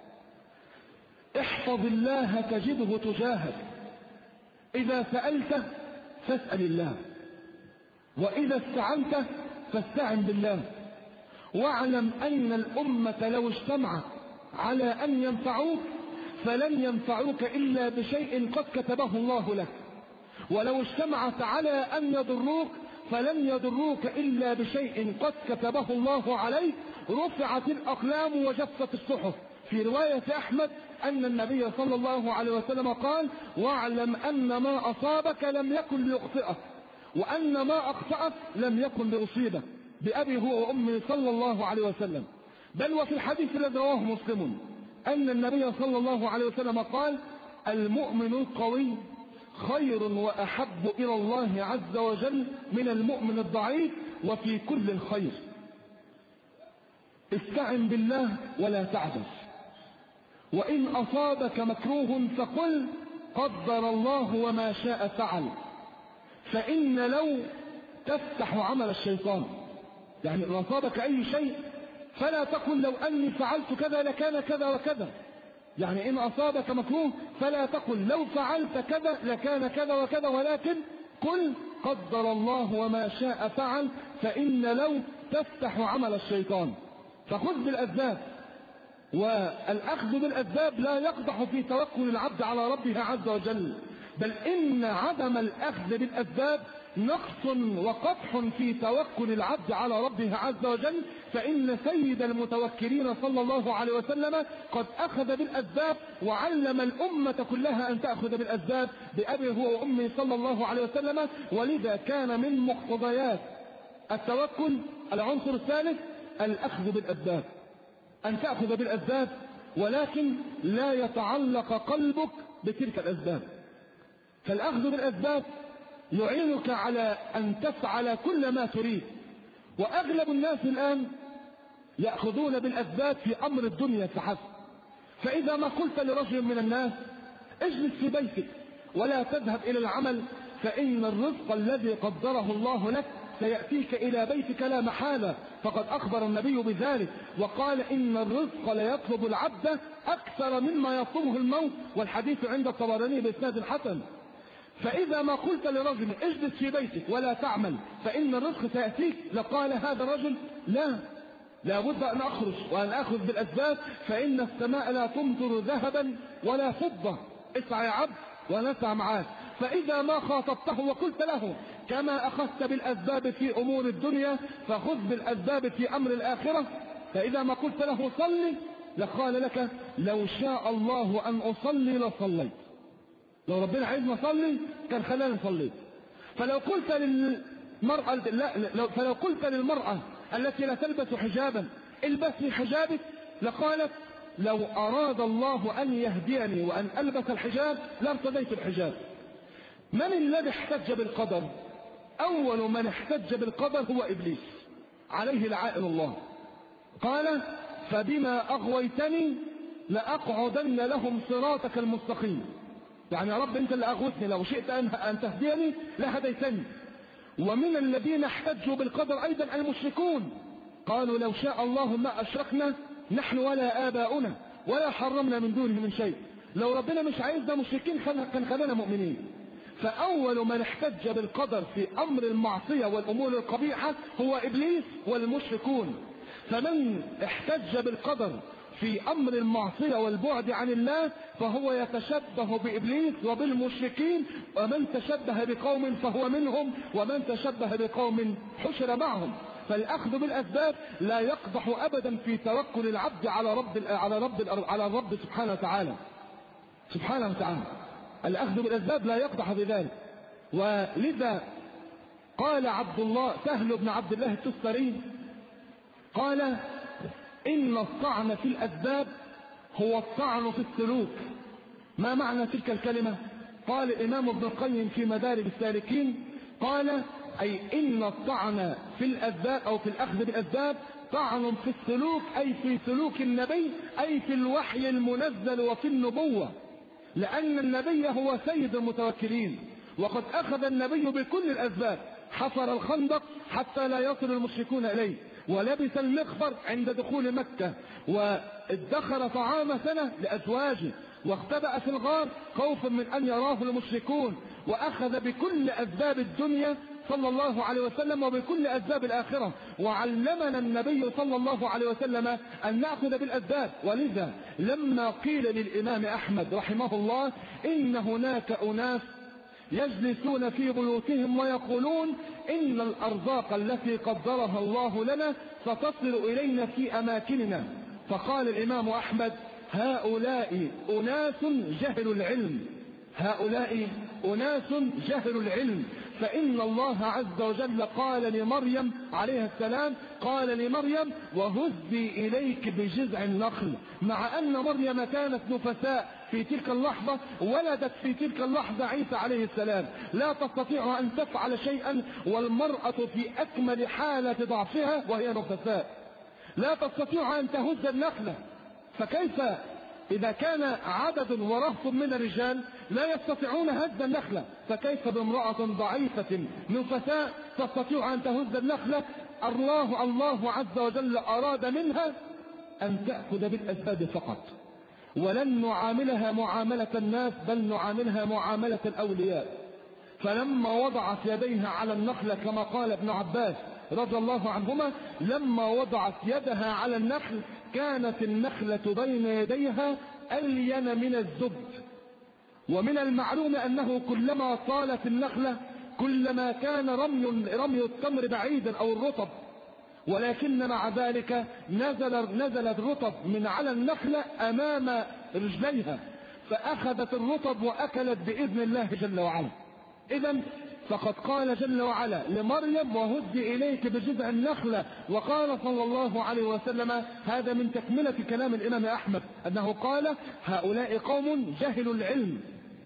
احفظ الله تجده تجاهك، إذا سألت فاسأل الله، وإذا استعنت فاستعن بالله، واعلم أن الأمة لو اجتمعت على أن ينفعوك فلن ينفعوك إلا بشيء قد كتبه الله لك، ولو اجتمعت على أن يضروك فلن يضروك إلا بشيء قد كتبه الله عليك. رفعت الأقلام وجفت الصحف. في رواية أحمد أن النبي صلى الله عليه وسلم قال: واعلم أن ما أصابك لم يكن ليخطئك، وأن ما أخطأك لم يكن ليصيبك. بأبي هو وأمي صلى الله عليه وسلم. بل وفي الحديث الذي رواه مسلم أن النبي صلى الله عليه وسلم قال: المؤمن القوي خير وأحب إلى الله عز وجل من المؤمن الضعيف، وفي كل الخير. استعن بالله ولا تعجز، وإن أصابك مكروه فقل قدر الله وما شاء فعل، فإن لو تفتح عمل الشيطان. يعني إن أصابك أي شيء فلا تقل لو أني فعلت كذا لكان كذا وكذا. يعني إن أصابك مكروه فلا تقل لو فعلت كذا لكان كذا وكذا، ولكن قل قدر الله وما شاء فعل، فإن لو تفتح عمل الشيطان. فخذ بالأسباب، والأخذ بالأسباب لا يقدح في توكل العبد على ربه عز وجل، بل إن عدم الأخذ بالأسباب نقص وقدح في توكل العبد على ربه عز وجل. فإن سيد المتوكلين صلى الله عليه وسلم قد أخذ بالأسباب وعلم الأمة كلها أن تأخذ بالأسباب بأبي هو وأمي صلى الله عليه وسلم. ولذا كان من مقتضيات التوكل العنصر الثالث الأخذ بالأسباب، أن تأخذ بالأسباب ولكن لا يتعلق قلبك بتلك الأسباب. فالأخذ بالأسباب يعينك على أن تفعل كل ما تريد. وأغلب الناس الآن يأخذون بالأسباب في أمر الدنيا فحسب. فإذا ما قلت لرجل من الناس اجلس في بيتك ولا تذهب إلى العمل، فإن الرزق الذي قدره الله لك سيأتيك إلى بيتك لا محالة، فقد أخبر النبي بذلك وقال: إن الرزق ليطلب العبد أكثر مما يطلبه الموت، والحديث عند الطبراني بإسناد حسن. فإذا ما قلت لرجل اجلس في بيتك ولا تعمل فإن الرزق سيأتيك، لقال هذا الرجل: لا، لابد أن أخرج وأن أخذ بالأسباب، فإن السماء لا تمطر ذهبا ولا فضة، اسعى يا عبد ونسعى معاك. فإذا ما خاطبته وقلت له كما أخذت بالأسباب في أمور الدنيا فخذ بالأسباب في أمر الآخرة، فإذا ما قلت له صلي لقال لك: لو شاء الله أن أصلي لصليت، لو ربنا عايزني أصلي كان خلاني صليت. فلو قلت للمرأة لا فلو قلت للمرأة التي لا تلبس حجابا البسي حجابك، لقالت: لو أراد الله أن يهديني وأن ألبس الحجاب لارتديت الحجاب. من الذي احتج بالقدر؟ أول من احتج بالقدر هو إبليس عليه لعائن الله. قال: فبما أغويتني لأقعدن لهم صراطك المستقيم. يعني يا رب أنت اللي أغوتني، لو شئت أن تهديني لهديتني. ومن الذين احتجوا بالقدر أيضا المشركون، قالوا: لو شاء الله ما أشركنا نحن ولا آباؤنا ولا حرمنا من دونه من شيء، لو ربنا مش عايزنا مشركين كان خلانا مؤمنين. فأول من احتج بالقدر في أمر المعصية والأمور القبيحة هو إبليس والمشركون. فمن احتج بالقدر في أمر المعصية والبعد عن الله فهو يتشبه بإبليس وبالمشركين، ومن تشبه بقوم فهو منهم، ومن تشبه بقوم حشر معهم. فالأخذ بالأسباب لا يقدح أبدا في توكل العبد على رب على رب على الرب سبحانه وتعالى سبحانه وتعالى. الأخذ بالأسباب لا يقدح بذلك. ولذا قال عبد الله سهل بن عبد الله التستري قال: إن الطعن في الأسباب هو الطعن في السلوك. ما معنى تلك الكلمة؟ قال الإمام ابن القيم في مدارج السالكين قال: أي إن الطعن في الأسباب أو في الأخذ بالأسباب طعن في السلوك، أي في سلوك النبي، أي في الوحي المنزل وفي النبوة، لأن النبي هو سيد المتوكلين، وقد أخذ النبي بكل الأسباب. حفر الخندق حتى لا يصل المشركون إليه، ولبس المخفر عند دخول مكة، وادخر طعام سنة لأزواجه، واختبأ في الغار خوفا من أن يراه المشركون، وأخذ بكل أسباب الدنيا صلى الله عليه وسلم وبكل أسباب الآخرة. وعلمنا النبي صلى الله عليه وسلم أن نأخذ بالأسباب. ولذا لما قيل للإمام أحمد رحمه الله إن هناك أناس يجلسون في بيوتهم ويقولون إن الأرزاق التي قدرها الله لنا ستصل إلينا في أماكننا، فقال الإمام أحمد: هؤلاء أناس جهلوا العلم، هؤلاء أناس جهلوا العلم، فإن الله عز وجل قال لمريم عليه السلام، قال لمريم وهزي إليك بجذع النخل، مع أن مريم كانت نفساء في تلك اللحظة، ولدت في تلك اللحظة عيسى عليه السلام، لا تستطيع أن تفعل شيئا والمرأة في أكمل حالة ضعفها وهي نفساء، لا تستطيع أن تهز النخلة، فكيف إذا كان عدد ورهط من الرجال لا يستطيعون هز النخلة، فكيف بامرأة ضعيفة نفساء تستطيع أن تهز النخلة؟ الله الله عز وجل أراد منها أن تأخذ بالأسباب فقط، ولن نعاملها معاملة الناس بل نعاملها معاملة الأولياء. فلما وضعت يديها على النخلة كما قال ابن عباس رضي الله عنهما، لما وضعت يدها على النخل كانت النخلة بين يديها ألين من الزبد، ومن المعلوم أنه كلما طالت النخلة كلما كان رمي, رمي التمر بعيدا أو الرطب، ولكن مع ذلك نزل, نزل الرطب من على النخلة أمام رجليها، فأخذت الرطب وأكلت بإذن الله جل وعلا. إذن فقد قال جل وعلا لمريم وهزي إليك بجذع النخلة، وقال صلى الله عليه وسلم، هذا من تكملة كلام الإمام أحمد أنه قال هؤلاء قوم جهلوا العلم،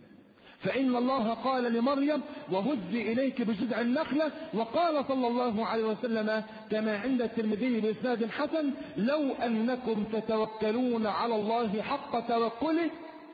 فإن الله قال لمريم وهزي إليك بجذع النخلة، وقال صلى الله عليه وسلم كما عند الترمذي بإسناد حسن لو أنكم تتوكلون على الله حق توكله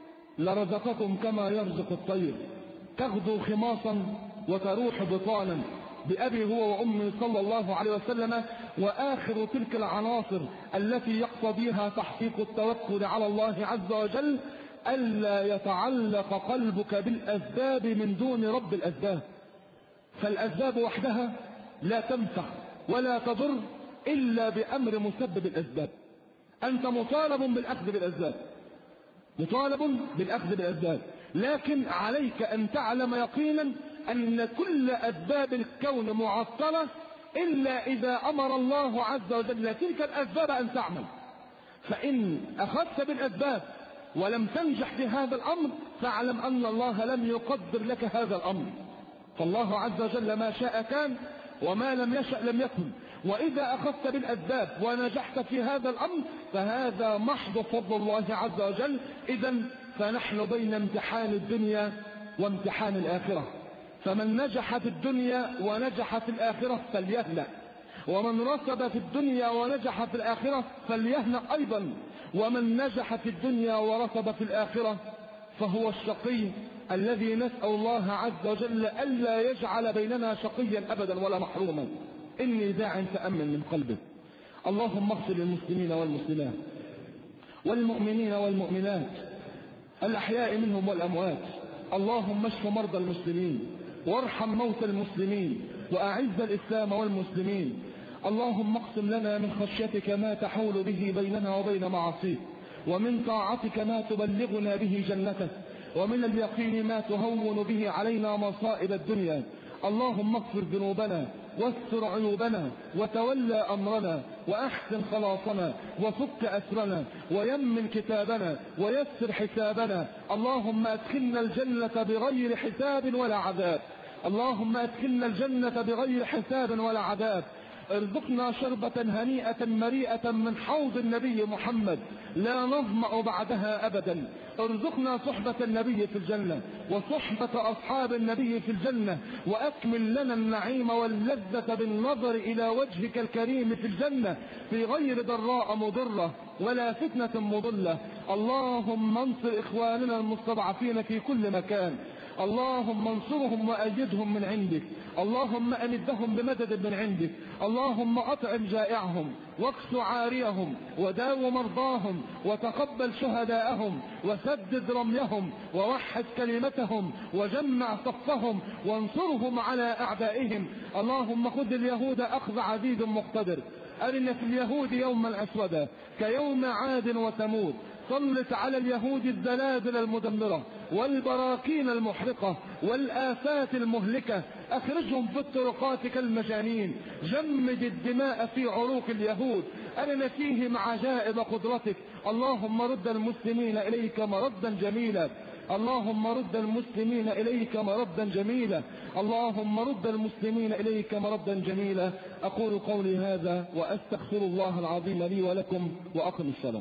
لرزقكم كما يرزق الطير تغدو خماصا وتروح بطانا، بأبي هو وأمي صلى الله عليه وسلم. وآخر تلك العناصر التي يقتضيها تحقيق التوكل على الله عز وجل ألا يتعلق قلبك بالأسباب من دون رب الأسباب، فالأسباب وحدها لا تنفع ولا تضر إلا بأمر مسبب الأسباب. أنت مطالب بالأخذ بالأسباب، مطالب بالأخذ بالأسباب، لكن عليك أن تعلم يقينا أن كل أسباب الكون معطلة إلا إذا أمر الله عز وجل تلك الأسباب أن تعمل. فإن أخذت بالأسباب ولم تنجح في هذا الأمر فاعلم أن الله لم يقدر لك هذا الأمر، فالله عز وجل ما شاء كان وما لم يشأ لم يكن. وإذا أخذت بالأسباب ونجحت في هذا الأمر فهذا محض فضل الله عز وجل. إذن فنحن بين امتحان الدنيا وامتحان الآخرة، فمن نجح في الدنيا ونجح في الآخرة فليهنأ، ومن رسب في الدنيا ونجح في الآخرة فليهنأ أيضا، ومن نجح في الدنيا ورسب في الآخرة فهو الشقي الذي نسأل الله عز وجل ألا يجعل بيننا شقيا أبدا ولا محروما. إني داع تأمن من قلبه. اللهم اغفر للمسلمين والمسلمات والمؤمنين والمؤمنات الأحياء منهم والأموات. اللهم اشف مرضى المسلمين وارحم موتى المسلمين وأعز الإسلام والمسلمين. اللهم اقسم لنا من خشيتك ما تحول به بيننا وبين معاصيك، ومن طاعتك ما تبلغنا به جنتك، ومن اليقين ما تهون به علينا مصائب الدنيا. اللهم اغفر ذنوبنا واستر عيوبنا وتولى أمرنا وأحسن خلاصنا وفك أسرنا ويمن كتابنا ويسر حسابنا. اللهم أدخلنا الجنة بغير حساب ولا عذاب. اللهم أدخلنا الجنة بغير حساب ولا عذاب. ارزقنا شربة هنيئة مريئة من حوض النبي محمد لا نظمأ بعدها أبدا. ارزقنا صحبة النبي في الجنة وصحبة أصحاب النبي في الجنة، وأكمل لنا النعيم واللذة بالنظر إلى وجهك الكريم في الجنة في غير ضراء مضرة ولا فتنة مضلة. اللهم انصر إخواننا المستضعفين في كل مكان، اللهم انصرهم وأيدهم من عندك، اللهم أمدهم بمدد من عندك، اللهم أطعم جائعهم واكس عاريهم وداو مرضاهم وتقبل شهداءهم وسدد رميهم ووحد كلمتهم وجمع صفهم وانصرهم على أعدائهم. اللهم خذ اليهود أخذ عزيز مقتدر، أرنا في اليهود يوما أسودا كيوم عاد وثمود. سلط على اليهود الزلازل المدمرة والبراكين المحرقة والآفات المهلكة، أخرجهم في الطرقات كالمجانين، جمد الدماء في عروق اليهود، أرنا فيهم عجائب قدرتك. اللهم رد المسلمين إليك مردا جميلا، اللهم رد المسلمين إليك مردا جميلا، اللهم رد المسلمين إليك مردا جميلا. أقول قولي هذا وأستغفر الله العظيم لي ولكم، وأقم الصلاة.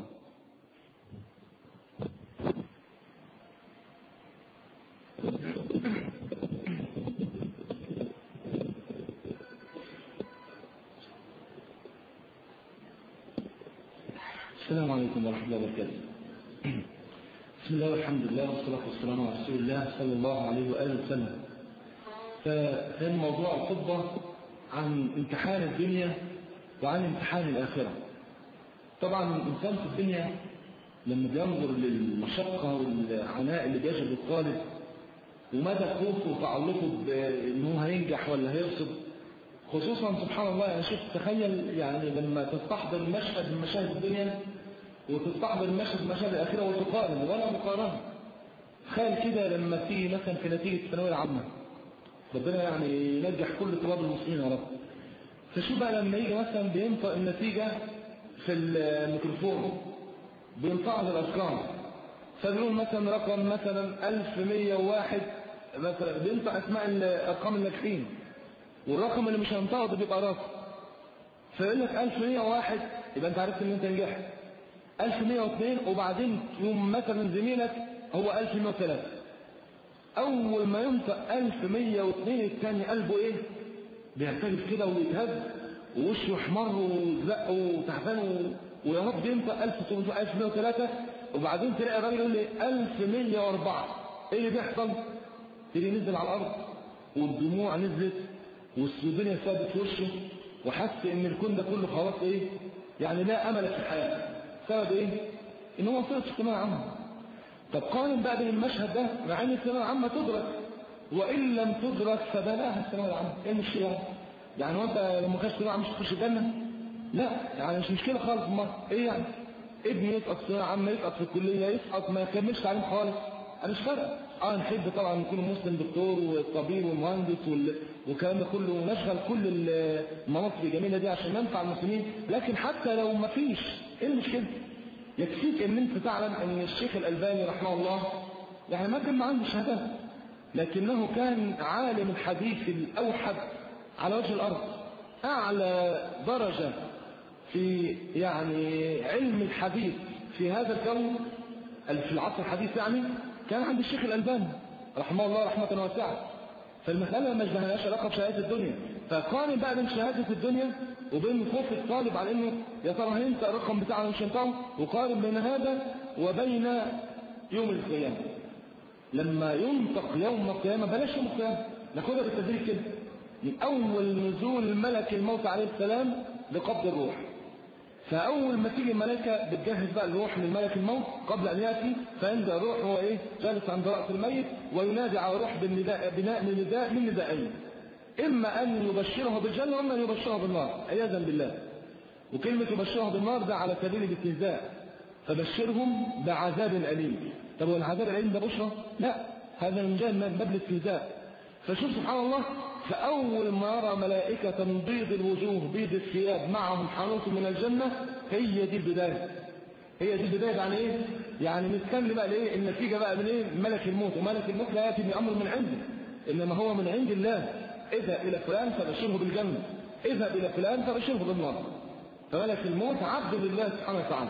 السلام عليكم ورحمة الله وبركاته. بسم الله والحمد لله والصلاة والسلام على رسول الله صلى الله عليه وآله وسلم. فكان موضوع الخطبة عن امتحان الدنيا وعن امتحان الآخرة. طبعا الإنسان في الدنيا لما بينظر للمشقة والعناء اللي بيجب الطالب ومدى خوفه وتعلقه بأنه هينجح ولا هيرسب، خصوصا سبحان الله يا شيخ تخيل يعني لما تستحضر مشهد من مشاهد الدنيا وتستحضر مشهد من مشاهد الآخرة وتقارن ولا مقارنة. تخيل كده لما تيجي مثلا في نتيجة الثانوية العامة، ربنا يعني ينجح كل طلاب المسلمين يا رب. فشو بقى لما يجي مثلا بينطق النتيجة في الميكروفون بينطق الأرقام، فبيقول مثلا رقم مثلا ألف ومئة وواحد مثلا، بينطق أسماء الأرقام الناجحين، والرقم اللي مش هينطقه ده بيبقى رقم. فيقول لك ألف ومئة وواحد يبقى أنت عرفت إن أنت نجحت. ألف ومئة واثنين وبعدين يوم مثلا زميلك هو ألف ومئة وثلاثة. أول ما ينطق ألف ومئة واثنين الثاني قلبه إيه؟ بيرتجف كده ويتهز ووشه يحمر ويزق وتعبان ويا رب ينطق ألف ومئة وثلاثة، وبعدين تلاقي الراجل يقول لي ألف ومئة وأربعة. إيه اللي بيحصل؟ تيجي نزل على الأرض والدموع نزلت والدنيا ثابت في وشه وحس إن الكون ده كله خلاص إيه؟ يعني لا أمل في الحياة. سبب إيه؟ إن هو صرت في الثانوية العامة. طب قارن بقى بين المشهد ده مع إن الثانوية العامة تدرك، وإن لم تدرك فبلاها الثانوية العامة. إيه المشكلة؟ يعني وأنت لما خش الثانوية العامة مش تخش الجنة؟ لا، يعني مش مشكلة خالص. ما إيه يعني؟ ابني يسقط في الثانوية العامة، يسقط في الكلية، يسقط ما يكملش تعليم خالص، أنا مش فارقة. اه نحب طبعا نكون مسلم دكتور وطبيب ومهندس والكلام ده كله، ونشغل كل المناصب الجميله دي عشان ننفع المسلمين، لكن حتى لو ما فيش ايه المشكله؟ يكفيك ان انت تعلم ان الشيخ الألباني رحمه الله يعني ما كان عنده شهادات، لكنه كان عالم الحديث الاوحد على وجه الارض، اعلى درجه في يعني علم الحديث في هذا الكون في العصر الحديث يعني كان عند الشيخ الألباني رحمه الله رحمة واسعة. فالمسألة ما لهاش علاقة بشهادة الدنيا. فقارن بقى بين شهادة الدنيا وبين خوف الطالب على انه يا ترى هينطق الرقم بتاعه مش هينطقه، وقارن بين هذا وبين يوم القيامة. لما ينطق يوم القيامة، بلاش يوم القيامة، ناخدها بالتدريج كده، من أول نزول ملك الموت عليه السلام لقبض الروح. فأول ما تيجي الملائكة بتجهز بقى الروح من ملك الموت قبل أن يأتي، فعند الروح هو إيه؟ جالس عند رأس الميت وينادي على الروح بالنداء بناء من نداء من نداءين، إما أن يبشره بالجنة وإما أن يبشره بالنار عياذا بالله. وكلمة يبشره بالنار ده على سبيل الاستهزاء، فبشرهم بعذاب أليم. طب والعذاب الأليم ده بشرى؟ لا، هذا من جهة باب الاستهزاء. فشوف سبحان الله، فأول ما يرى ملائكة بيض الوجوه بيض الثياب معهم حنوط من الجنة، هي دي البداية. هي دي البداية يعني إيه؟ يعني مستني بقى لإيه؟ النتيجة بقى من إيه؟ ملك الموت. وملك الموت لا يأتي بأمر من عنده، إنما هو من عند الله. اذهب إلى فلان فبشره بالجنة، اذهب إلى فلان فبشره بالنار. فملك الموت عبد لله سبحانه وتعالى.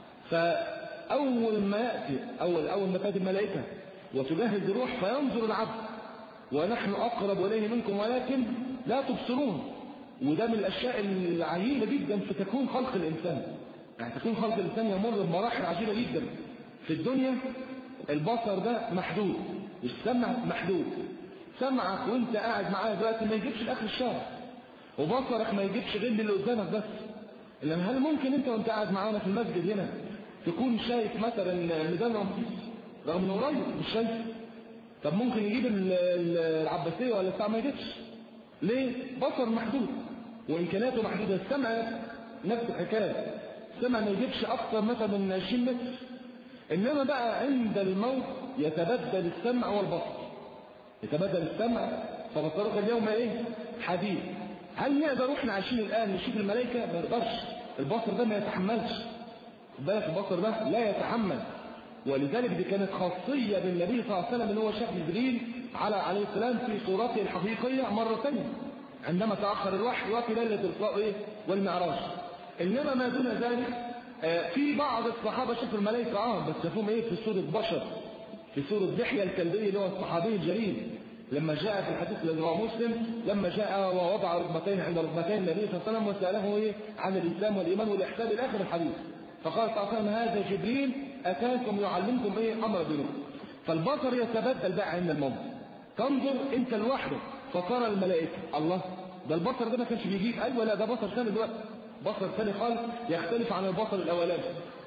فأول ما يأتي أول أول ما تأتي الملائكة وتجهز الروح فينظر العبد، ونحن أقرب إليه منكم ولكن لا تبصرون. وده من الأشياء العجيبة جدا في تكوين خلق الإنسان. يعني تكوين خلق الإنسان يمر بمراحل عجيبة جدا. في الدنيا البصر ده محدود، والسمع محدود. سمعك وانت قاعد معايا دلوقتي ما يجيبش لآخر الشارع، وبصرك ما يجيبش غير اللي قدامك بس. لأن هل ممكن انت وانت قاعد معانا في المسجد هنا تكون شايف مثلا ميدان رمسيس رغم انه قريب مش شايف؟ طب ممكن يجيب العباسية ولا الساعة؟ ما يجيبش. ليه؟ بصر محدود وإمكاناته محدودة. السمع نفس الحكاية، السمع ما يجيبش أكثر مثلا من عشرين متر. إنما بقى عند الموت يتبدل السمع والبصر، يتبدل السمع فبصرك اليوم إيه؟ حديد. هل نقدر احنا عايشين الآن نشوف الملائكة؟ ما نقدرش. البصر ده ما يتحملش، بالك البصر ده لا يتحمل. ولذلك دي كانت خاصية بالنبي صلى الله عليه وسلم ان هو شاف جبريل على عليه السلام في صورته الحقيقية مرتين عندما تأخر الوحي وفي ليلة الإسراء والمعراج. إنما ما دون ذلك في بعض الصحابة شافوا الملائكة اه بس شافوهم ايه في صورة بشر، في صورة دحية الكلبي اللي هو الصحابي الجليل لما جاء في الحديث الذي رواه مسلم لما جاء ووضع ركبتين عند ركبتين النبي صلى الله عليه وسلم وسأله ايه عن الإسلام والإيمان والإحسان إلى آخر الحديث، فقال صلى الله عليه وسلم هذا جبريل أتاكم يعلمكم ايه أمر دينكم. فالبصر يتبدل بقى عند الموت، تنظر انت لوحدك فترى الملائكة، الله ده البصر ده ما كانش بيجيب ايوه لا ده بصر ثاني دلوقتي، بصر ثاني خالص يختلف عن البصر الاولاني.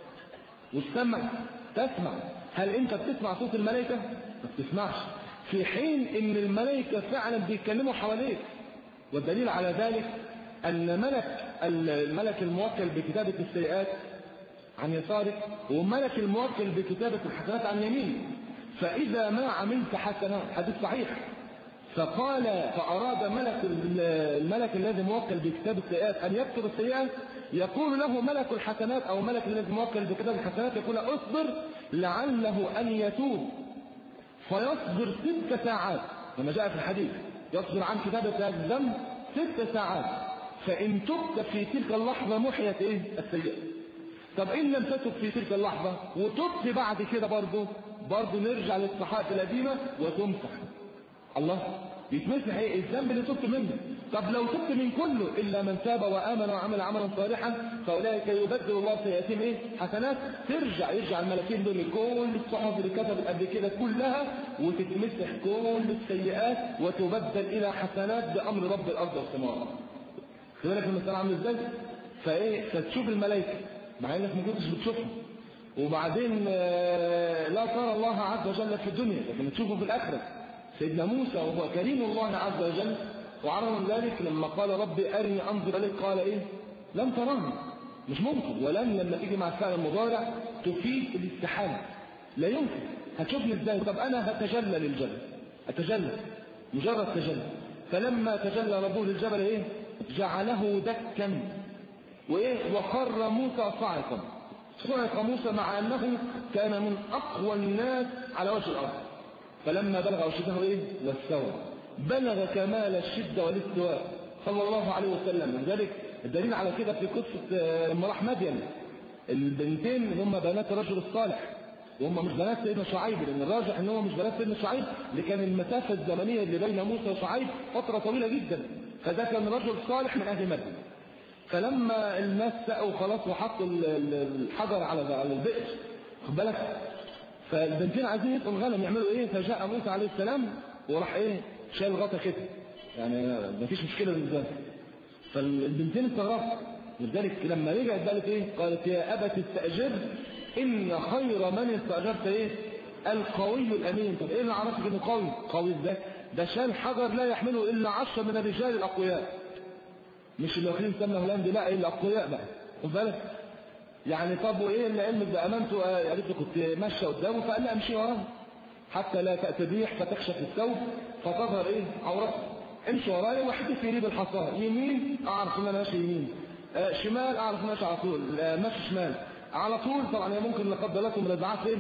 والسمع تسمع، هل انت بتسمع صوت الملائكة؟ ما بتسمعش، في حين ان الملائكة فعلا بيتكلموا حواليك. والدليل على ذلك ان ملك الملك الموكل بكتابة السيئات عن يسارك وملك الموكل بكتابة الحسنات عن يمينك، فإذا ما عملت حسنات حديث صحيح فقال فأراد ملك الملك الذي موكل بكتاب السيئات أن يكتب السيئات يقول له ملك الحسنات أو ملك الذي موكل بكتاب الحسنات يقول اصبر لعله أن يتوب فيصبر ست ساعات كما جاء في الحديث، يصبر عن كتابة الذنب ست ساعات فإن تبت في تلك اللحظة محيت إيه السيئة. طب إن لم تتب في تلك اللحظة وتبت بعد كده برضه برضه نرجع للصحائف القديمة وتمسح، الله يتمسح ايه الذنب اللي تبت منه. طب لو تبت من كله الا من تاب وامن وعمل عملا صالحا فاولئك يبدل الله سيئاتهم ايه حسنات، ترجع يرجع الملكين دول كل الصحف اللي كتبت قبل كده كلها وتتمسح كل السيئات وتبدل الى حسنات بامر رب الارض والسماوات. خد بالك المسألة عامله ازاي؟ فايه فتشوف الملائكه مع انك ما كنتش بتشوفهم، وبعدين لا ترى الله عز وجل في الدنيا لكن تشوفه في الاخره. سيدنا موسى وهو كريم الله عز وجل وعرض ذلك لما قال ربي أرني أنظر إليك قال إيه لم تراني، مش ممكن، ولن لما تيجي مع الفعل المضارع تفيد الاستحالة، لا يمكن هتشوفني ازاي. طب أنا هتجلى للجبل، أتجلى مجرد تجلى، فلما تجلى ربه للجبل إيه جعله دكا وإيه وخر موسى صاعقا. صعق موسى مع أنه كان من أقوى الناس على وجه الأرض، فلما بلغ أشده إيه واستوى بلغ كمال الشدة والاستواء صلى الله عليه وسلم. لذلك الدليل على كده في قصة لما راح مدين البنتين اللي هم بنات الرجل الصالح وهم مش بنات سيدنا شعيب، لأن الراجح ان هم مش بنات سيدنا شعيب اللي كان المسافة الزمنية اللي بين موسى وشعيب فترة طويلة جدا، فده كان رجل صالح من أهل مدين. فلما الناس سقوا خلاص وحطوا الحجر على البئر خد بالك، فالبنتين عايزين يسقوا الغنم يعملوا ايه، فجاء موسى عليه السلام وراح ايه شايل غطا كده يعني مفيش مشكله بالنسبه له. فالبنتين استغربوا، لذلك لما رجعت قالت ايه قالت يا ابت استاجر ان خير من استاجرت ايه القوي الامين. طب ايه اللي عرفك انه قوي؟ قوي ازاي؟ ده شال حجر لا يحمله الا عشرة من الرجال الاقوياء، مش اللي واخدين سمنه هولندي، لا الا الاقوياء بقى خد بالك يعني. طب وايه اللي علمك بامانته؟ قالت له كنت ماشيه قدامه فقال لي امشي وراه حتى لا تأتي الريح فتكشف الثوب فتظهر ايه عورته، امشي ورايا واحدث في ريب الحصاه، يمين اعرف ان انا ماشي يمين، آه شمال اعرف ان ماشي على طول، آه ماشي شمال على طول. طبعا هي ممكن لا قدر لكم رزعات فين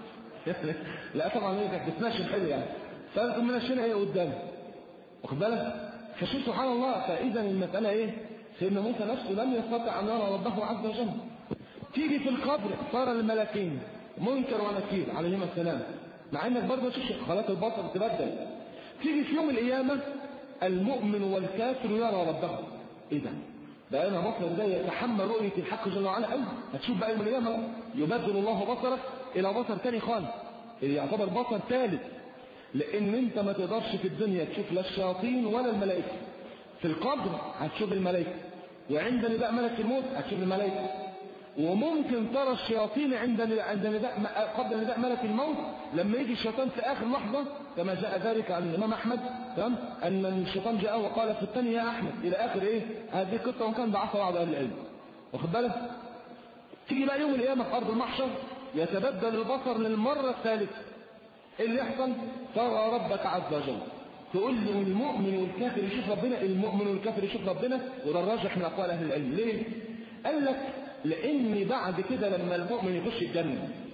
لا طبعا هي كانت بتمشي حلو يعني، فانتم ماشيين ايه قدام واخد بالك. فشوف سبحان الله، فاذا المساله ايه سيدنا موسى نفسه لم يستطع ان يرى ربه عز وجل. تيجي في القبر صار الملكين منكر ونكير عليهما السلام، مع انك برضه تشوف خلاص البصر تبدل. تيجي في يوم القيامه المؤمن والكافر يرى ربه، ايه ده بقى انا بصر ده يتحمل رؤيه الحق جل وعلا قوي. هتشوف بقى يوم القيامه يبدل الله بصرك الى بصر ثاني خالص، يعتبر بصر ثالث، لان انت ما تقدرش في الدنيا تشوف لا الشياطين ولا الملائكه. في القبر هتشوف الملائكه، وعند نداء ملك الموت هتشوف الملائكه، وممكن ترى الشياطين عند عند نداء قبل نداء ملك الموت لما يجي الشيطان في اخر لحظه، كما جاء ذلك عن الامام احمد تمام ان الشيطان جاء وقال في الثانيه يا احمد الى اخر ايه هذه القصه، وكان ضعفها بعض اهل العلم واخد بالك. تيجي بقى يوم القيامه في ارض المحشر يتبدل البصر للمره الثالثه، ايه اللي يحصل؟ ترى ربك عز وجل، تقول له المؤمن والكافر يشوف ربنا، المؤمن والكافر يشوف ربنا، وده الراجح من اقوال اهل العلم. ليه؟ قال لك لان بعد كده لما المؤمن يخش الجنه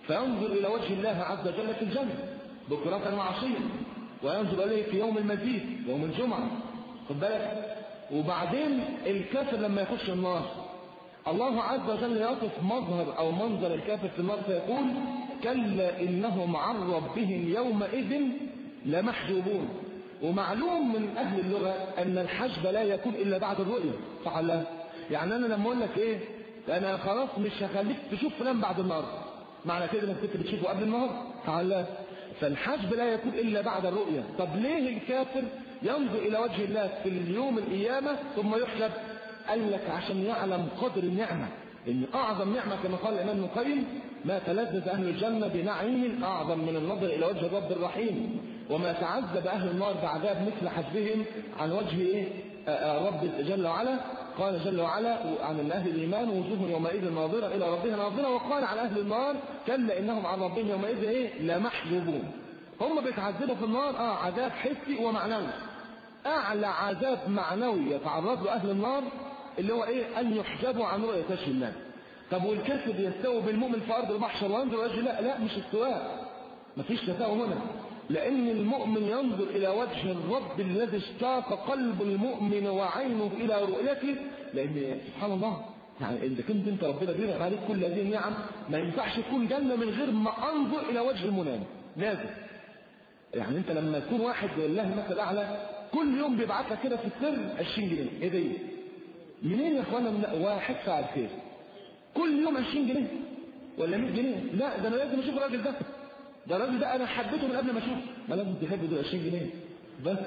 فينظر إلى وجه الله عز وجل في الجنة بكرة وعشية، وينظر إليه في يوم المزيد يوم الجمعة، خد بالك. وبعدين الكافر لما يخش النار الله عز وجل يصف مظهر أو منظر الكافر في النار فيقول كلا إنهم عن ربهم يومئذ لمحجوبون. ومعلوم من أهل اللغة أن الحجب لا يكون إلا بعد الرؤية، صح ولا لا؟ يعني أنا لما أقول لك إيه أنا خلاص مش هخليك تشوف فلان بعد النهار، معنى كده إنك كنت بتشوفه قبل النهار، صح ولا لا؟ فالحجب لا يكون إلا بعد الرؤية. طب ليه الكافر ينظر إلى وجه الله في اليوم القيامة ثم يحجب؟ قال لك عشان يعلم قدر النعمة، إن أعظم نعمة كما قال الإمام ابن القيم ما تلذذ أهل الجنة بنعيم أعظم من النظر إلى وجه الرب الرحيم، وما تعذب أهل النار بعذاب مثل حجبهم عن وجه إيه؟ رب جل وعلا. قال جل وعلا عن أهل الإيمان وجوه يومئذ ناظرة إلى ربها ناظرة، وقال عن أهل النار كلا إنهم عن ربهم يومئذ إيه؟ لمحجوبون. هم بيتعذبوا في النار آه عذاب حسي ومعنوي. أعلى عذاب معنوي يتعرض له أهل النار اللي هو إيه؟ أن يحجبوا عن رؤية وجه الله. طب والكافر يستوي بالمؤمن في أرض المحشر وينظر وجه الله؟ لا، مش استواء، مفيش تساوي هنا، لأن المؤمن ينظر إلى وجه الرب الذي اشتاق قلب المؤمن وعينه إلى رؤيته. لأن سبحان الله يعني إذا كنت أنت ربنا بينعم عليك كل هذه النعم ما ينفعش تكون جنة من غير ما أنظر إلى وجه المنعم، لازم. يعني أنت لما تكون واحد لله المثل الأعلى كل يوم بيبعت لك كده في السر عشرين جنيه، إيه دي؟ منين يا إخوانا؟ من واحد فعل خير كل يوم عشرين جنيه ولا مية جنيه؟ لا، ده أنا لازم أشوف الراجل ده، ده الراجل ده أنا حبيته من قبل ما أشوفه، ما لازم تحب دول عشرين جنيه بس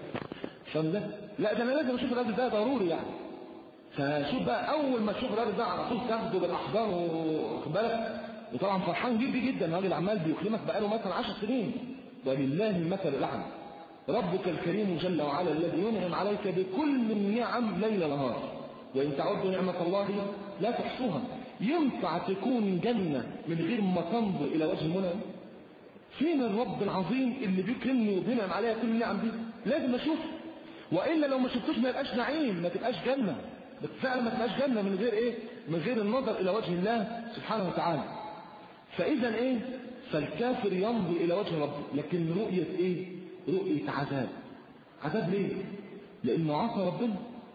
عشان ده، لا ده أنا لازم أشوف الراجل ده ضروري يعني. فشوف بقى أول ما تشوف الراجل ده على طول تاخده بالأحضان واخد بالك، وطبعا فرحان جدا جدا، الراجل عمال بيكرمك بقاله مثلا عشر سنين، ولله المثل الأعلى. ربك الكريم جل وعلا الذي ينعم عليك بكل النعم ليل نهار، وإن تعدوا نعمة الله لا تحصوها. ينفع تكون جنة من غير ما تنظر إلى وجه المنعم؟ فين الرب العظيم اللي بيكرمني وبينعم عليا كل النعم دي؟ لازم أشوف، وإلا لو ما شفتوش ما يبقاش نعيم، ما تبقاش جنة، فعلا ما تبقاش جنة من غير إيه؟ من غير النظر إلى وجه الله سبحانه وتعالى. فإذا إيه؟ فالكافر ينظر إلى وجه ربه، لكن رؤية إيه؟ رؤية عذاب. عذاب ليه؟ لأنه عصى ربنا،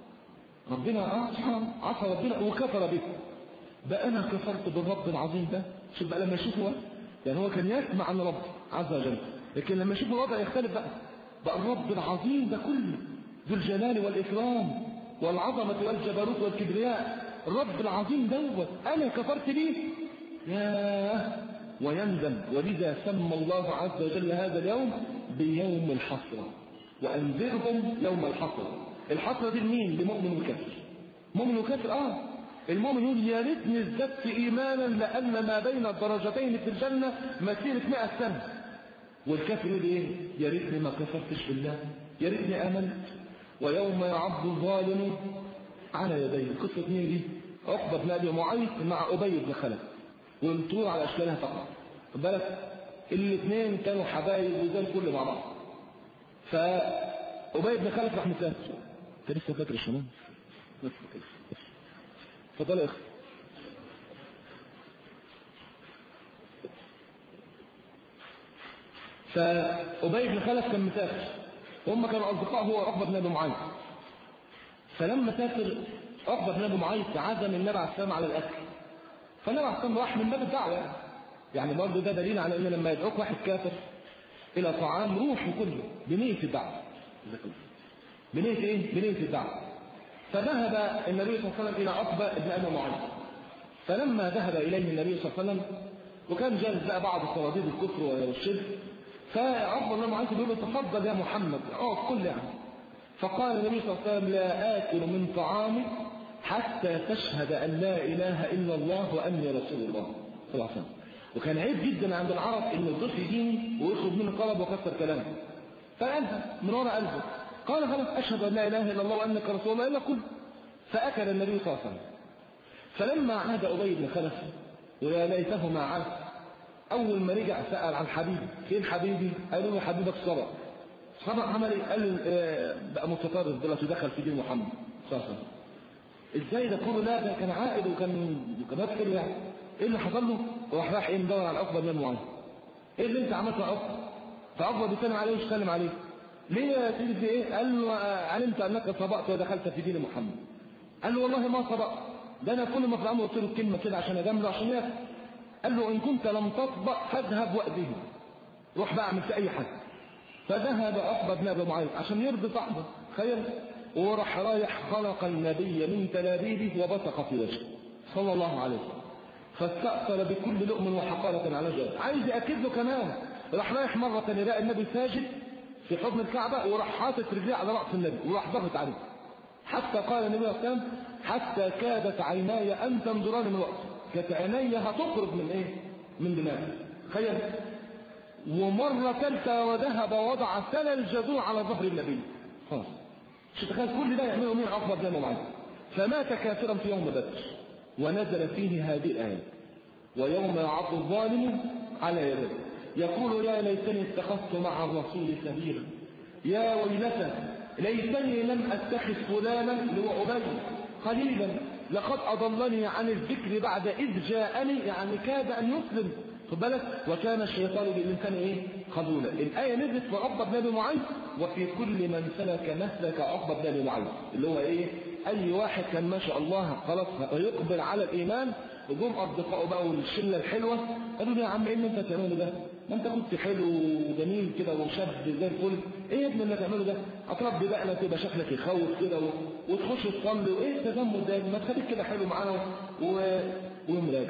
ربنا آه سبحانه عصى ربنا وكفر به. بقى أنا كفرت بالرب العظيم ده. شوف بقى لما يشوفه، يعني هو كان يسمع عن رب عز وجل، لكن لما يشوف الوضع يختلف بقى. بقى الرب العظيم ده كله ذو الجلال والإكرام والعظمة والجبروت والكبرياء، الرب العظيم دوت أنا كفرت به، ياه ويندم. ولذا سمى الله عز وجل هذا اليوم بيوم الحسرة، وأنذرهم يوم الحسرة. الحسرة دي لمين؟ لمؤمن وكافر. مؤمن وكافر آه المؤمن يقول يا ريتني ازددت إيمانا لأن ما بين الدرجتين في الجنة مسيرة مئة سنة. والكافر يقول إيه؟ يا ريتني ما كفرتش بالله، يا ريتني آمنت. ويوم يعض الظالم على يديه. قصة مين دي؟ عقبة بن أبي معيط مع أبي بن خلف، والطول على أشكالها فقط، خد بالك الاثنين كانوا حبايب وزي الكل مع بعض. فأبي بن خلف راح مسافر. أنت لسه فاكر الشمال؟ فضل اخ فأبي بن خلف كان مسافر، وهم كانوا أصدقاء هو عقبة بن أبي معيط. فلما سافر عقبة بن أبي معيط عزم النبي عليه السلام على الأكل، فالنبي عليه السلام راح من باب الدعوة، يعني برضه ده دليل على أن لما يدعوك واحد كافر إلى طعام روح كله بنية الدعوة، بنية إيه؟ بنية الدعوة. فذهب النبي صلى الله عليه وسلم إلى عقبة بن أبي معيط. فلما ذهب إليه النبي صلى الله عليه وسلم وكان جالس بقى بعض صناديد الكفر والشرك، فعقبة بن أبي معيط بيقول له تفضل يا محمد اقعد كل يعني. فقال النبي صلى الله عليه وسلم لا آكل من طعامي حتى تشهد أن لا إله إلا الله وأني رسول الله صلى الله عليه وسلم. وكان عيب جدا عند العرب إن الضيف يجيني ويخرج منه طلب وكسر كلامه، فقالها من وراء قلبه، قال خلاص أشهد أن لا إله إلا الله وأنك رسول الله إلا كل. فأكل النبي صلى الله عليه وسلم. فلما عاد أبي بن خلف ويا ليته ما عاد، أول ما رجع سأل عن حبيبي، فين حبيبي؟ قالوا له حبيبك صبر. صبر عمل إيه؟ قال بقى متطرف دلوقتي دخل في دين محمد صلى الله عليه وسلم. ازاي ده كله؟ لا ده كان عائد وكان كان يدخل يعني. ايه اللي حصل له؟ وراح راح ايه مدور على عقبه بن معيط. ايه اللي انت عملته يا عقبه؟ فعقبه بيسلم عليه ويسلم عليه. ليه يا سيدي ايه؟ قال له علمت انك سبقت ودخلت في دين محمد. قال له والله ما سبقت، ده انا كل ما في الامر قلت له كلمه كده عشان اجامله عشان ياكل. قال له ان كنت لم تطبق فاذهب وأده، روح بقى اعمل في اي حاجه. فذهب عقبه بن ابي معيط عشان يرضي صاحبه، تخيل، وراح رايح خلق النبي من تلابيبه وبصق في وجهه صلى الله عليه وسلم، فاستأثر بكل لؤم وحقارة على جوده. عايز يأكد له كمان، راح رايح مرة ثانية لقى النبي ساجد في حضن الكعبة وراح حاطط رجليه على رأس النبي وراح ضغط عليه، حتى قال النبي صلى الله عليه وسلم حتى كادت عيناي أن تنظران من رأسي، كانت عيني هتخرج من إيه؟ من دماغي. تخيل. ومرة ثالثة وذهب ووضع سل الجذوع على ظهر النبي. خلاص. مش تخيل كل ده يعمله مين؟ عقبة بن معيط. فمات كافرا في يوم بدر، ونزل فيه هذه الآية: ويوم يعض الظالم على يديه يقول يا ليتني اتخذت مع الرسول سبيلا، يا ويلتى ليتني لم اتخذ فلانا لأبي قليلا لقد اضلني عن الذكر بعد اذ جاءني، يعني كاد ان يسلم، خد بالك، وكان الشيطان بالانسان ايه؟ خذولا. الايه نزلت في عقبه بن ابي معيط وفي كل من سلك مسلك عقبه بن ابي معيط، اللي هو ايه؟ اي واحد كان ما شاء الله خلاص يقبل على الايمان، وجم اصدقائه بقى والشله الحلوه قالوا له يا عم ايه اللي انت بتعمله ده؟ ما انت كنت حلو وجميل كده وشاب زي الفل، ايه يا ابني اللي بتعمله ده؟ هتربي بقى تبقى شكلك يخوف كده وتخش تصلي، وايه التزمت ده؟ ما تخليك كده حلو معانا و... ومراجع.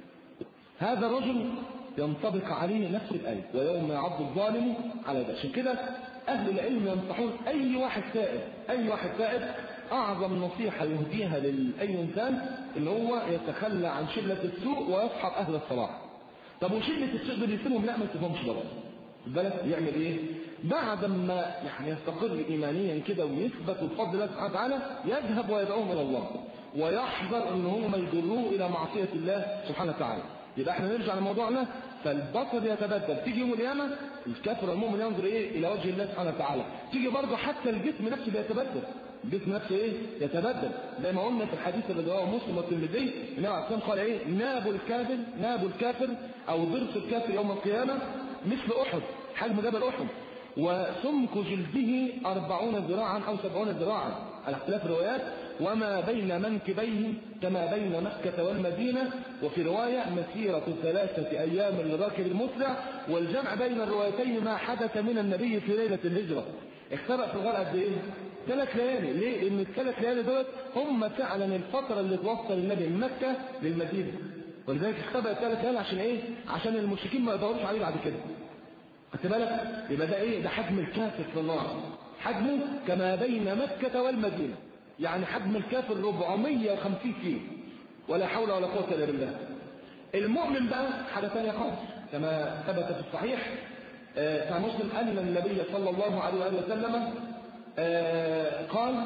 هذا الرجل ينطبق عليه نفس الآية: ويوم يعض الظالم على يديه. عشان كده أهل العلم ينصحون أي واحد تائب، أي واحد تائب أعظم نصيحة يهديها لأي إنسان إن هو يتخلى عن شلة السوء ويصحب أهل الصلاح. طب وشلة السوء دول يسيبهم؟ لا، ما يسيبهمش برضه. البلد يعمل إيه؟ بعد ما يعني يستقر إيمانيا كده ويثبت بفضل الله سبحانه وتعالى، يذهب ويدعوهم إلى الله ويحذر إن هم يجروه إلى معصية الله سبحانه وتعالى. يبقى احنا نرجع لموضوعنا. فالبصر يتبدل، تيجي يوم القيامه الكافر المؤمن ينظر ايه؟ الى وجه الله سبحانه وتعالى. تيجي برضه حتى الجسم نفسه بيتبدل، الجسم نفسه ايه؟ يتبدل. زي ما قلنا في الحديث اللي رواه مسلم والترمذي، النبي عليه الصلاه والسلام قال ايه؟ ناب الكافر ناب الكافر او ضرس الكافر يوم القيامه مثل احد، حجم جبل احد، وسمك جلده أربعون ذراعا أو سبعون ذراعا على اختلاف الروايات، وما بين منكبيه كما بين مكة والمدينة، وفي رواية مسيرة ثلاثة أيام للراكب المسرع. والجمع بين الروايتين ما حدث من النبي في ليلة الهجرة. اختبأ في الغرق قد إيه؟ ثلاث ليالي. ليه؟ لأن الثلاث ليالي دول هم فعلا الفترة اللي توصل النبي من مكة للمدينة، ولذلك اختبأ ثلاث ليالي. عشان إيه؟ عشان المشركين ما يدوروش عليه بعد كده. خدت بالك؟ يبقى ده ايه؟ ده حجم الكافر في النار، حجمه كما بين مكة والمدينة، يعني حجم الكافر أربعمائة وخمسين كيلو، ولا حول ولا قوة إلا بالله. المؤمن بقى حاجة ثانية خالص، كما ثبت في الصحيح في مسلم أن النبي صلى الله عليه وسلم قال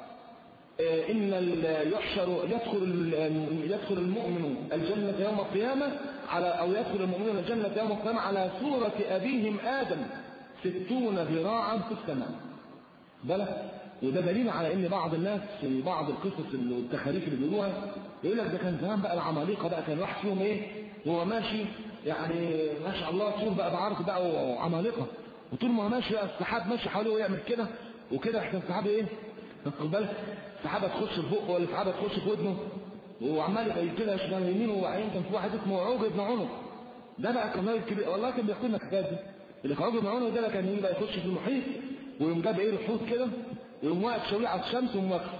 إن يحشر يدخل يدخل المؤمن الجنة يوم القيامة على أو يدخل المؤمنون الجنة يوم القيامة على صورة أبيهم آدم ستون ذراعا في السماء. بلى. وده دليل على إن بعض الناس في بعض القصص والتخاريف اللي بيقولوها يقول لك ده كان زمان بقى العمالقة بقى كان واحد فيهم إيه وهو ماشي يعني ما شاء الله طول بقى بعرض بقى وعمالقة، وطول ما هو ماشي بقى السحاب ماشي حواليه ويعمل كده وكده، احنا السحاب إيه؟ خد بالك السحابة تخش في بقه ولا السحابة تخش في ودنه وعمال يبقى كده شمال يمينه وعين. كان في واحد اسمه عوج بن عنق، ده بقى كان راجل كبير والله، كان بيحكي لنا الحكايه دي. اللي كان عوج بن عنق ده كان يجي بقى يخش في المحيط ويقوم جاب ايه الحوت كده ويقوم واقف شويه على الشمس ويقوم واقف.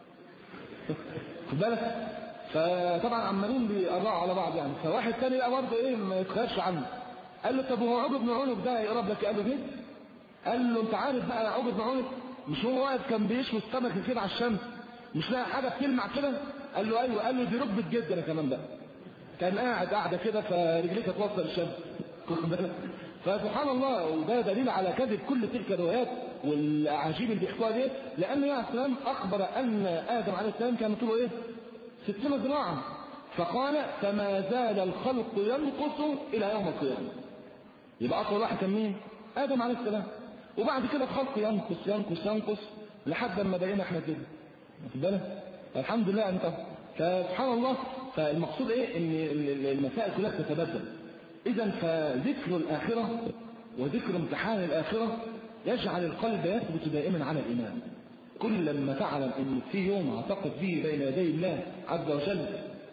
خد بالك. فطبعا عمالين بيقرعوا على بعض يعني. فواحد ثاني بقى برضه ايه ما يتخافش عنه، قال له طب هو عوج بن عنق ده يقرب لك؟ قال له كده. قال له انت عارف بقى عوج بن عنق مش هو واقف كان بيشوي السمك كده على الشمس مش لاقي حاجه بتلمع كده؟ قال له ايوه. قال له دي ركبه جد انا كمان بقى، كان قاعد قاعده كده فرجليه توصل الشمس. فسبحان الله، وده دليل على كذب كل تلك الروايات والاعاجيب اللي بيحكوها دي، لان عليه السلام اخبر ان ادم عليه السلام كان طوله ايه؟ ستين ذراعا، فقال فما زال الخلق ينقص الى يوم القيامه. يبقى اطول واحد كان مين؟ ادم عليه السلام. وبعد كده الخلق ينقص ينقص ينقص لحد ما بقينا احنا كده. واخد بالك؟ الحمد لله انت. فسبحان الله، فالمقصود ايه؟ ان المسائل كلها تتبدل. اذا فذكر الاخره وذكر امتحان الاخره يجعل القلب يثبت دائما على الايمان. كل ما تعلم ان في يوم هتقف فيه بين يدي الله عز وجل،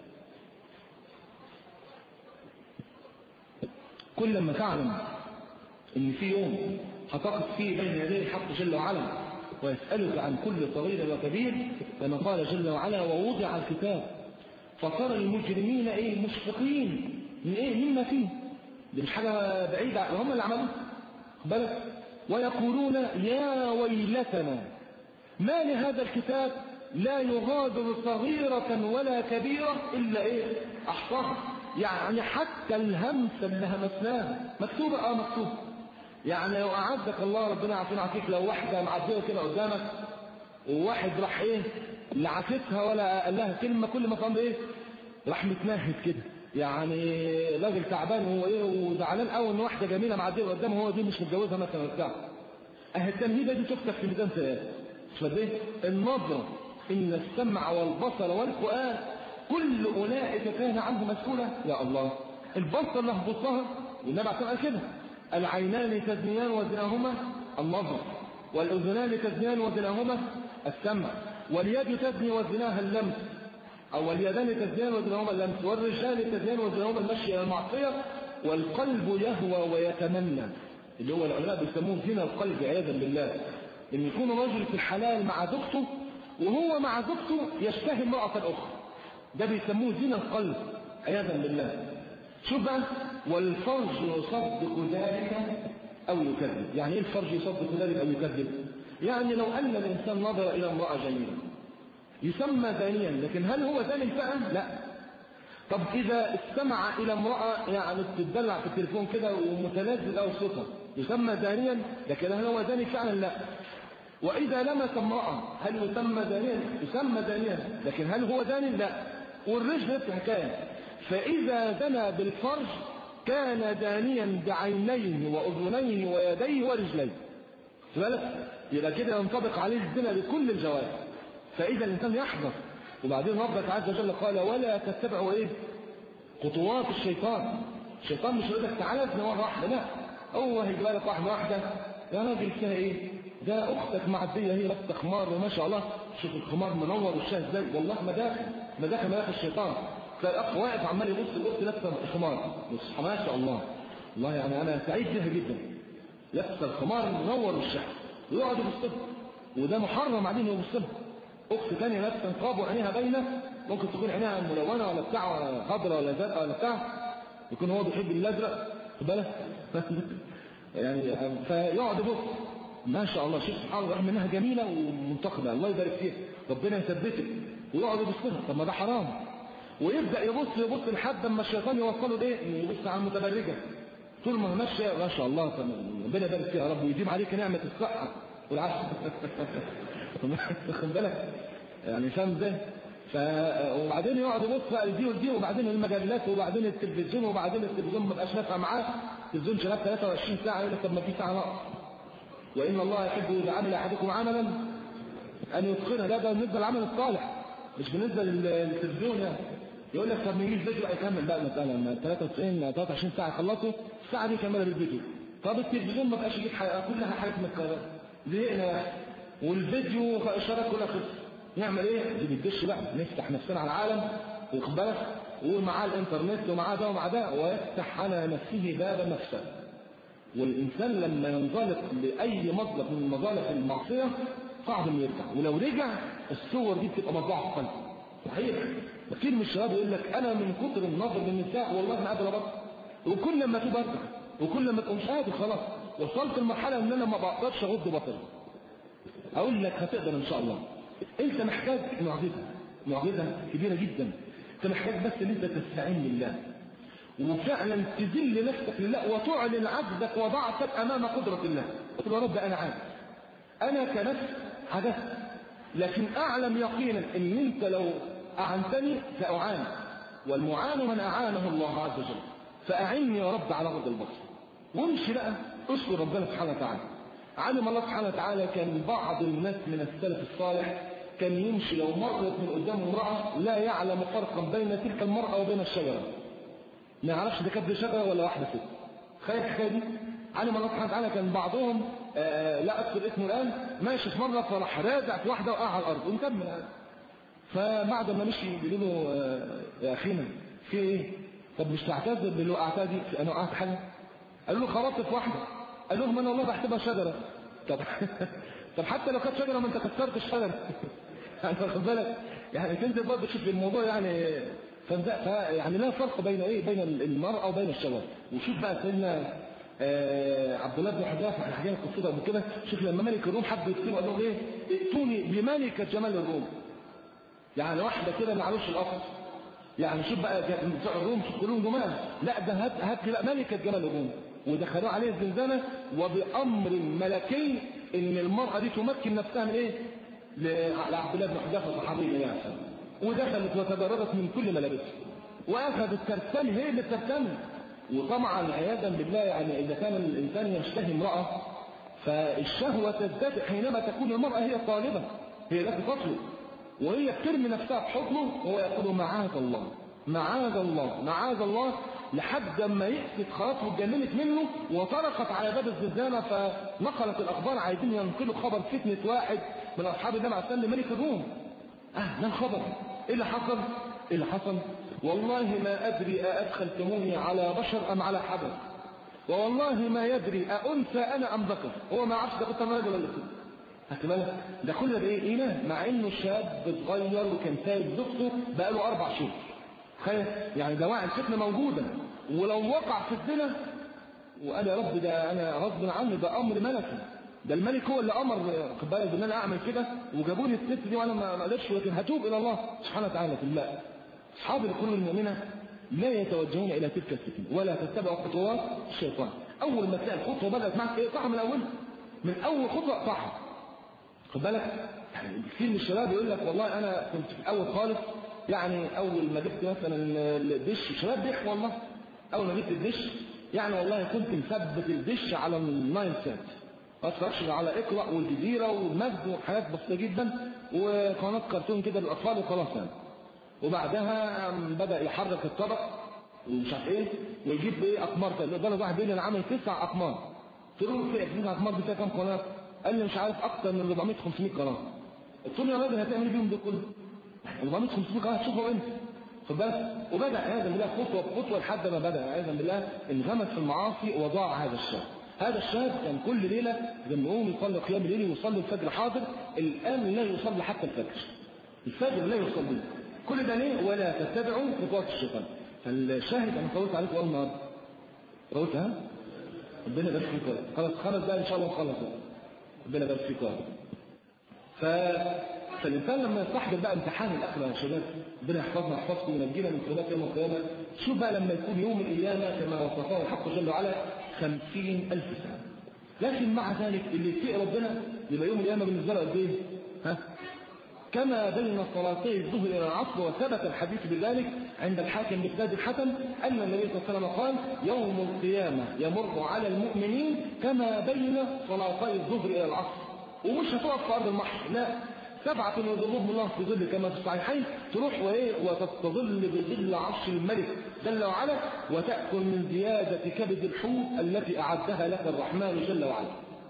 كل ما تعلم ان في يوم هتقف فيه بين يدي الحق جل وعلا ويسألك عن كل صغير وكبير، كما قال جل وعلا: ووضع الكتاب فترى المجرمين ايه مشفقين من ايه مما فيه. دي مش حاجه بعيده، هم اللي عملوه بالك. ويقولون: يا ويلتنا ما لهذا الكتاب لا يغادر صغيرة ولا كبيرة إلا إيه أحصاها. يعني حتى الهمس اللي همسناه مكتوبة اه مكتوب. يعني لو أعزك الله ربنا يعافينا عافيك، لو واحدة معدية كده قدامك وواحد راح ايه لعفتها ولا قال لها كلمة، كل ما قام ايه راح متنهد كده، يعني راجل تعبان هو ايه وزعلان قوي ان واحدة جميلة معدية قدامه، هو دي مش متجوزها مثلا بتاع. اهي التنهيدة دي تفتح في ميزان ثلاثة. فده النظرة ان السمع والبصر والفؤاد كل اولئك كان عنه مسؤولا. يا الله، البصر اللي هبصها والنبي عليه قال كده: العينان تزنيان وزناهما النظر، والاذنان تزنيان وزناهما السمع، واليد تزني وزناها اللمس، او اليدان تزنيان وزناهما اللمس، والرجال تزنيان وزناهما المشي الى المعصيه، والقلب يهوى ويتمنى، اللي هو العلماء بيسموه زنا القلب عياذا بالله، ان يكون رجل في الحلال مع زوجته وهو مع زوجته يشتهي امرأة اخرى، ده بيسموه زنا القلب عياذا بالله. شوف بقى: والفرج يصدق ذلك او يكذب. يعني ايه الفرج يصدق ذلك او يكذب؟ يعني لو ان الانسان نظر الى امرأة جميلة يسمى زانيا، لكن هل هو زاني فعلا؟ لا. طب اذا استمع الى امرأة يعني بتدلع في التليفون كده ومتلذذ او صوتها يسمى زانيا، لكن هل هو زاني فعلا؟ لا. واذا لمس امرأة هل يسمى زانيا؟ يسمى زانيا، لكن هل هو زاني؟ لا. والرجل نفس الحكايه. فاذا زنى بالفرج كان زانيا بعينيه واذنيه ويديه ورجليه. بالك؟ يبقى كده ينطبق عليه الزنا بكل الجوارح. فاذا الانسان يحذر. وبعدين ربك عز وجل قال: ولا تتبعوا ايه خطوات الشيطان. الشيطان مش يقول لك تعالى ازني مره واحده، لا، هو هيجيب لك واحده واحده. يا راجل فيها ايه؟ ده اختك معديه هي لابسه خمار وما شاء الله، شوف الخمار منور وشها ازاي، والله مداخل مداخل مداخل الشيطان. فالاخ واقف عمال يبص يبص لابسه الخمار، بص ما شاء الله، والله يعني انا سعيد بها جدا، لابسه الخمار منور وشها، ويقعد يبص لها، وده محرم عليه انه يبص لها. اخت ثانيه لابسه نقاب وعينيها باينه، ممكن تكون عينيها ملونه ولا بتاع ولا خضراء ولا زرقاء ولا بتاع، يكون هو بيحب الازرق، خد بالك يعني. فيقعد يبص، ما شاء الله، شوف سبحان الله، رغم انها جميله ومنتقده، الله يبارك فيها، ربنا يثبتك، ويقعد يبص لها. طب ما ده حرام. ويبدا يبص يبص لحد اما الشيطان يوصله لايه؟ يبص على المتبرجه، طول ما ماشيه ما شاء الله، ربنا يبارك فيها يا رب ويديم عليك نعمه الصحه والعافيه خد بالك يعني، فاهم ازاي؟ ف وبعدين يقعد يبص بقى لدي ولدي، وبعدين المجلات، وبعدين التلفزيون، وبعدين التلفزيون ما بقاش نافع معاه، التلفزيون شغال ثلاثة وعشرين ساعه، يقول لك طب ما في ساعه نقص. وان الله يحب اذا عمل احدكم عملا ان يتقنه. ده ده بالنسبه للعمل الصالح، مش بالنسبه للتلفزيون يعني. يقول لك طب نجيب فيديو يكمل بقى مثلا ثلاثة وتسعين ثلاثة وعشرين ساعه يخلصوا، الساعه دي يكملها بالفيديو. طب التلفزيون ما بقاش يجيب حلقه، كلها حاجات متكرره، زهقنا، والفيديو اشارات كلها خلصت، نعمل ايه؟ دي بتدش بقى، نفتح نفسنا على العالم، واخد بالك، ومعاه الانترنت ومعاه ده ومعاه ده، ويفتح على نفسه باب مفسد. والإنسان لما ينزلق لأي مطلق من مظالق المعصية صعب انه يرجع، ولو رجع الصور دي بتبقى مطبوعة في قلبه. صحيح، كتير من الشباب يقول لك أنا من كتر النظر للنساء والله ما قادر أبطل، وكل ما تبقى أرجع، وكل ما تبقى مش قادر، خلاص وصلت لمرحلة إن أنا ما بقدرش أغض بطل. أقول لك هتقدر إن شاء الله. أنت محتاج معجزة، معجزة كبيرة جدا. أنت محتاج بس إن أنت تستعين بالله، وفعلا تذل نفسك لله، وتعلن عجزك وضعفك امام قدرة الله. تقول يا رب انا عاجز، انا كنفس عجزت، لكن اعلم يقينا ان انت لو اعنتني ساعان، والمعان من اعانه الله عز وجل، فاعني يا رب على غض البصر. وامشي بقى اشكر ربنا سبحانه وتعالى. علم الله سبحانه وتعالى كان بعض الناس من السلف الصالح كان يمشي لو مرت من قدام امرأة لا يعلم فرقا بين تلك المرأة وبين الشجرة، ما يعرفش ده كانت شجرة ولا واحدة ست. خير الحكاية دي علم الله سبحانه وتعالى. كان بعضهم آآ لا أذكر اسمه الآن ماشي في مرة فراح رازع في واحدة وقع على الأرض ونكمل. فبعد ما مشي بيقولوا له يا أخينا في إيه؟ طب مش تعتذر باللي وقعتها دي؟ أنا وقعت حاجة؟ قالوا له خبطت في واحدة. قال لهم أنا والله بحسبها شجرة. طب طب حتى لو كانت شجرة ما أنت كسرت الشجرة. يعني واخد بالك؟ يعني تنزل برضه تشوف الموضوع يعني يعني لا فرق بين ايه بين المرأة وبين الشجرة. وشوف بقى سيدنا آه عبد الله بن حذافة احنا حكينا قصته قبل كده. شوف لما ملك الروم حب يكتبه قال له ايه؟ ائتوني بملكة جمال الروم. يعني واحدة كده ما عملوش القصر. يعني شوف بقى بتوع الروم شوف كلهم جمال، لا ده هات هات لي بقى ملكة جمال الروم. ودخلوه عليه الزنزانة وبأمر ملكي ان المرأة دي تمكن نفسها من ايه؟ لعبد الله بن حذافة صحابي يعني. ودخلت وتجردت من كل ملابسها واخذت ترتم هي اللي بترتم. وطبعا عياذا بالله يعني اذا كان الانسان يشتهي امراه فالشهوه تزداد حينما تكون المراه هي طالبه، هي التي تطلب وهي بترمي نفسها في حضنه وهو يقول معاذ الله معاذ الله معاذ الله لحد ما يأست خلاص واتجننت منه وطرقت على باب الزنزانه. فنقلت الاخبار عايزين ينقلوا خبر فتنه واحد من اصحاب النبي عليه الصلاه والسلام ملك الروم. اه ما الخبر؟ ايه اللي حصل؟ ايه اللي حصل؟ والله ما ادري أأدخلتموني على بشر ام على حجر، ووالله ما يدري أأنثى انا ام ذكر. هو ما عرفش ده كنت راجل ولا ست. خدت بالك؟ ده كله بايه؟ ايه مع انه شاب صغير وكان سايب زوجته بقاله اربع شهور. تخيل يعني دواعي الفتنه موجوده. ولو وقع في الزنا وقال يا رب ده انا غصب عني ده امر ملكي، ده الملك هو اللي امر خد بالك ان انا اعمل كده وجابوني الست دي وانا ما قدرتش، ولكن هتوب الى الله سبحانه وتعالى في الله. اصحاب القلوب المؤمنه لا يتوجهون الى تلك الفتن ولا تتبعوا خطوات الشيطان. اول ما تلاقي الخطوه بدات معك ايه صح من اولها، من اول خطوه صح. خد بالك يعني كثير من الشباب يقول لك والله انا كنت في الاول خالص يعني اول ما جبت مثلا الدش الشباب بيحكوا والله اول ما جبت الدش يعني والله كنت مثبت الدش على الناين سات ما اتفرجش على اقرا والجزيره والمجد وحاجات بسيطه جدا وقناه كرتون كده للاطفال وخلاص يعني. وبعدها بدا يحرك الطبق ومش عارف ايه ويجيب ايه اقمار تاني. ده واحد بيقول لي انا عامل تسع اقمار. قلت له في تسع اقمار دي فيها كام قناه؟ قال لي مش عارف اكتر من أربعمائة خمسمائة قناه. قلت له يا راجل هتعمل بيهم ده كله؟ أربعمائة خمسمائة قناه هتشوفهم انت. خد بالك؟ وبدا عياذا بالله خطوه بخطوه لحد ما بدا عياذا بالله انغمس في المعاصي وضاع هذا الشاب. هذا الشاب كان كل ليله لما يقوم يصلي قيام الليل ويصلي الفجر حاضر، الان لا يصلي حتى الفجر. الفجر لا يصلي. كل ده ليه؟ ولا تتبعوا خطوات الشيطان. فالشاهد انا طولت عليكم اول النهارده. طولت ها؟ ربنا يبارك فيك. خلاص خلاص بقى ان شاء الله نخلص. ربنا يبارك فيك. ف فالإنسان لما يستحضر بقى امتحان الآخرة يا شباب ربنا يحفظنا يحفظكم وينجينا من كربات يوم القيامة. شوف بقى لما يكون يوم القيامة كما وصفه الحق جل وعلا خمسين ألف سنة. لكن مع ذلك اللي يتقي ربنا يبقى يوم القيامة بالنسبة له قد إيه؟ ها؟ كما بين صلاتي الظهر إلى العصر. وثبت الحديث بذلك عند الحاكم بإسناد الحسن أن النبي صلى الله عليه وسلم قال يوم القيامة يمر على المؤمنين كما بين صلاتي الظهر إلى العصر. ومش هتقف في أرض المحشر، لا، سبعة يظلهم الله في ظل كما في الصحيحين. تروح وايه وتستظل بظل عرش الملك جل وعلا وتأكل من زيادة كبد الحوت التي أعدها لك الرحمن جل وعلا.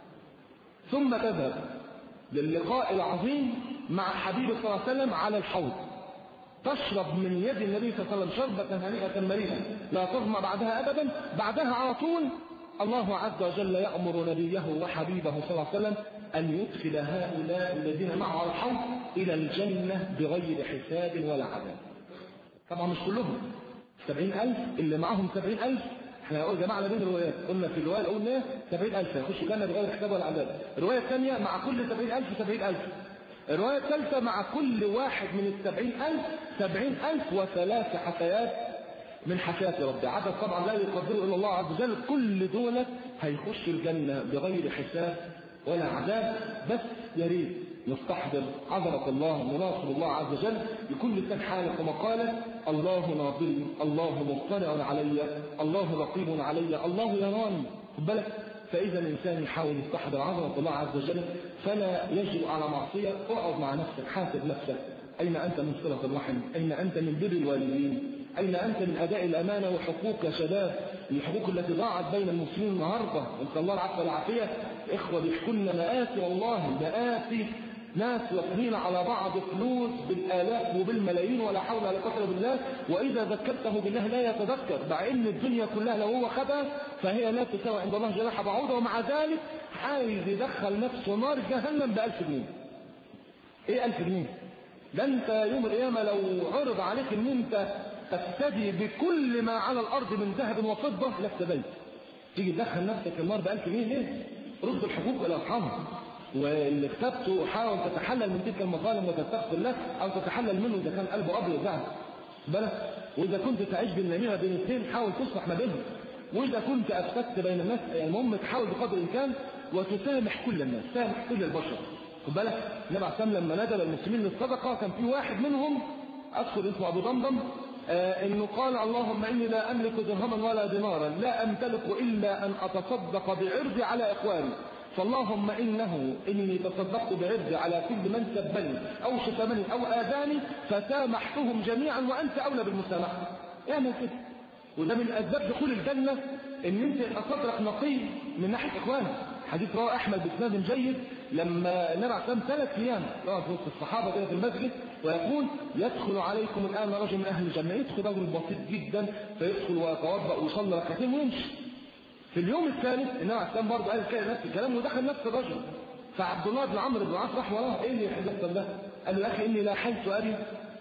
ثم تذهب للقاء العظيم مع حبيب صلى الله عليه وسلم على الحوض، تشرب من يد النبي صلى الله عليه وسلم شربة هنيئة مريئة لا تظمأ بعدها أبدا. بعدها على طول الله عز وجل يأمر نبيه وحبيبه صلى الله عليه وسلم أن يدخل هؤلاء الذين معه على الحوض إلى الجنة بغير حساب ولا عذاب. طبعا مش كلهم، سبعين ألف اللي معهم سبعين ألف. احنا قلنا جماعة بين الروايات، قلنا في الرواية الأولى سبعين ألف يخشوا الجنة بغير حساب ولا عذاب. الرواية الثانية مع كل سبعين ألف سبعين ألف. الرواية الثالثة مع كل واحد من السبعين ألف سبعين ألف وثلاث حسيات من حسيات ربي. عدد طبعا لا يقدره إلا الله عز وجل. كل دولة هيخش الجنة بغير حساب ولا عذاب. بس يا ريت نستحضر عظمة الله وناصر الله عز وجل بكل لسان حالك كما قال الله ناظري، الله مطلع علي، الله رقيب علي، الله يراني. خد بالك فإذا الإنسان يحاول يستحضر عظمة الله عز وجل فلا يجرؤ على معصية. اقعد مع نفسك، حاسب نفسك، أين أنت من صلة الرحم؟ أين أنت من بر الوالدين؟ أين أنت من أداء الأمانة وحقوق يا شباب؟ الحقوق التي ضاعت بين المسلمين النهارده، نسأل الله العفو والعافية. إخوة بيحكوا لنا مآسي، والله مآسي، ناس واكلين على بعض فلوس بالآلاف وبالملايين ولا حول ولا قوة بالله، وإذا ذكرته بالله لا يتذكر، مع إن الدنيا كلها لو هو خدها فهي لا تساوي عند الله جناح بعوضة، ومع ذلك عايز يدخل نفسه نار جهنم بألف جنيه. إيه ألف جنيه؟ ده أنت يوم القيامة لو عرض عليك إن أنت تفتدي بكل ما على الأرض من ذهب وفضة لافتديت. تيجي تدخل نفسك النار بألف جنيه ليه؟ رد الحقوق إلى أصحابها، واللي اختبته حاول تتحلل من تلك المظالم وتستغفر له، أو تتحلل منه إذا كان قلبه أبيض ذهب بالك. وإذا كنت تعيش بالنميمة بين اثنين حاول تصلح ما بينهم. وإذا كنت أفسدت بين الناس المهم تحاول بقدر الإمكان وتسامح كل الناس، سامح كل البشر. خد بالك النبي عليه الصلاة والسلام لما ندب المسلمين للصدقة كان في واحد منهم أذكر اسمه أبو ضمضم آه إنه قال اللهم إني لا أملك درهما ولا دينارا، لا أمتلك إلا أن أتصدق بعرضي على إخواني، فاللهم إنه إني تصدقت بعرضي على كل من سبني أو شتمني أو آذاني فسامحتهم جميعا وأنت أولى بالمسامحة. اعمل كده. وده من أسباب دخول الجنة إن أنت يبقى صدرك نقي من ناحية إخوانك. حديث رواه أحمد بإسناد جيد لما النبي عليه ثلاث أيام يقعد وسط الصحابة كده في المسجد ويقول يدخل عليكم الآن رجل من أهل الجنة، يدخل رجل بسيط جدا فيدخل ويتوضأ ويصلي ركعتين ويمشي. في اليوم الثالث النبي عليه السلام برضه قال كده نفس الكلام ودخل نفس الرجل، فعبد الله بن عمرو بن العاص راح وراه، ايه اللي يحدث ده؟ قال له يا اخي اني لا حيث ابي،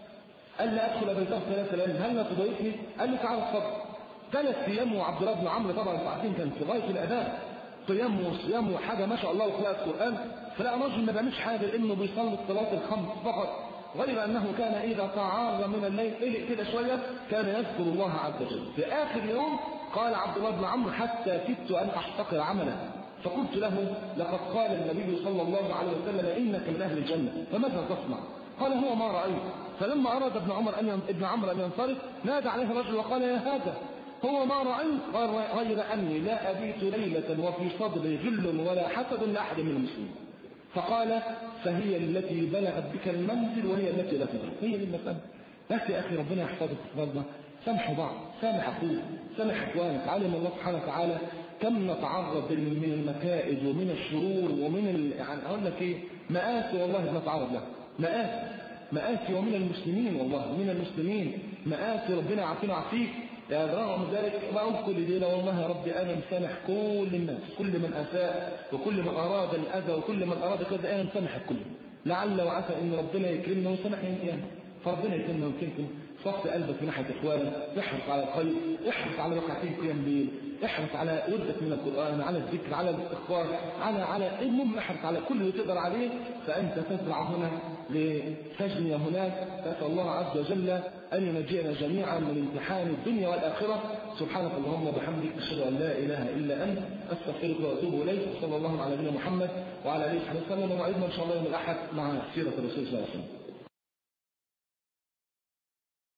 قال لا ادخل بيته ثلاث ليال، هل لا تضايقني؟ قال له تعالى اتفضل. ثلاث ايام وعبد الله بن عمرو طبعا ساعتين كان في غايه الاداء، قيام وصيام وحاجه ما شاء الله وقراءه قران، فلقى رجل ما بيعملش حاجه لانه بيصلي الصلاه الخمس فقط، غير انه كان اذا تعار من الليل قلق كده شويه كان يذكر الله عز وجل. في اخر يوم قال عبد الله بن عمرو حتى كدت ان احتقر عمله، فقلت له لقد قال النبي صلى الله عليه وسلم انك من اهل الجنه فماذا تصنع؟ قال هو ما رايت. فلما اراد ابن عمر ان ابن عمرو ان ينصرف نادى عليه الرجل وقال يا هذا هو ما رايت، قال غير اني لا ابيت ليله وفي صدري غل ولا حسد لاحد من المسلمين. فقال فهي التي بلغت بك المنزل وهي التي لا تدرك. هي دي المساله. بس يا اخي ربنا يحفظك ويحفظنا، سامحوا بعض، سامح اخوك، سامح اخوانك. علم الله سبحانه وتعالى كم نتعرض من المكائد ومن الشرور ومن ال... يعني اقول لك ايه، مآسي والله نتعرض لها، مآسي مآسي ومن المسلمين، والله من المسلمين مآسي، ربنا يعافينا ويعافيك. يا رغم ذلك بقول كل ليله والله يا ربي انا مسامح كل الناس، كل من اساء وكل من اراد الاذى وكل من اراد كذا انا مسامح الكل، لعل وعسى ان ربنا يكرمنا ويسامحنا يعني. فربنا يكرمنا ويكرمكم. صف قلبك من ناحيه اخوانك، احرص على الخير، احرص على ركعتين قيام ليل، احرص على ودك من القران، على الذكر، على الاستغفار، على على المهم احرص على كل اللي تقدر عليه، فانت تزرع هنا لتجني هناك. فاسال الله عز وجل ان ينجينا جميعا من امتحان الدنيا والاخره. سبحانك اللهم وبحمدك اشهد ان لا اله الا انت استغفرك واتوب اليك. صلى الله على نبينا محمد وعلى اله وصحبه وسلم. وموعدنا ان شاء الله يوم الاحد مع سيره الرسول صلى الله عليه وسلم.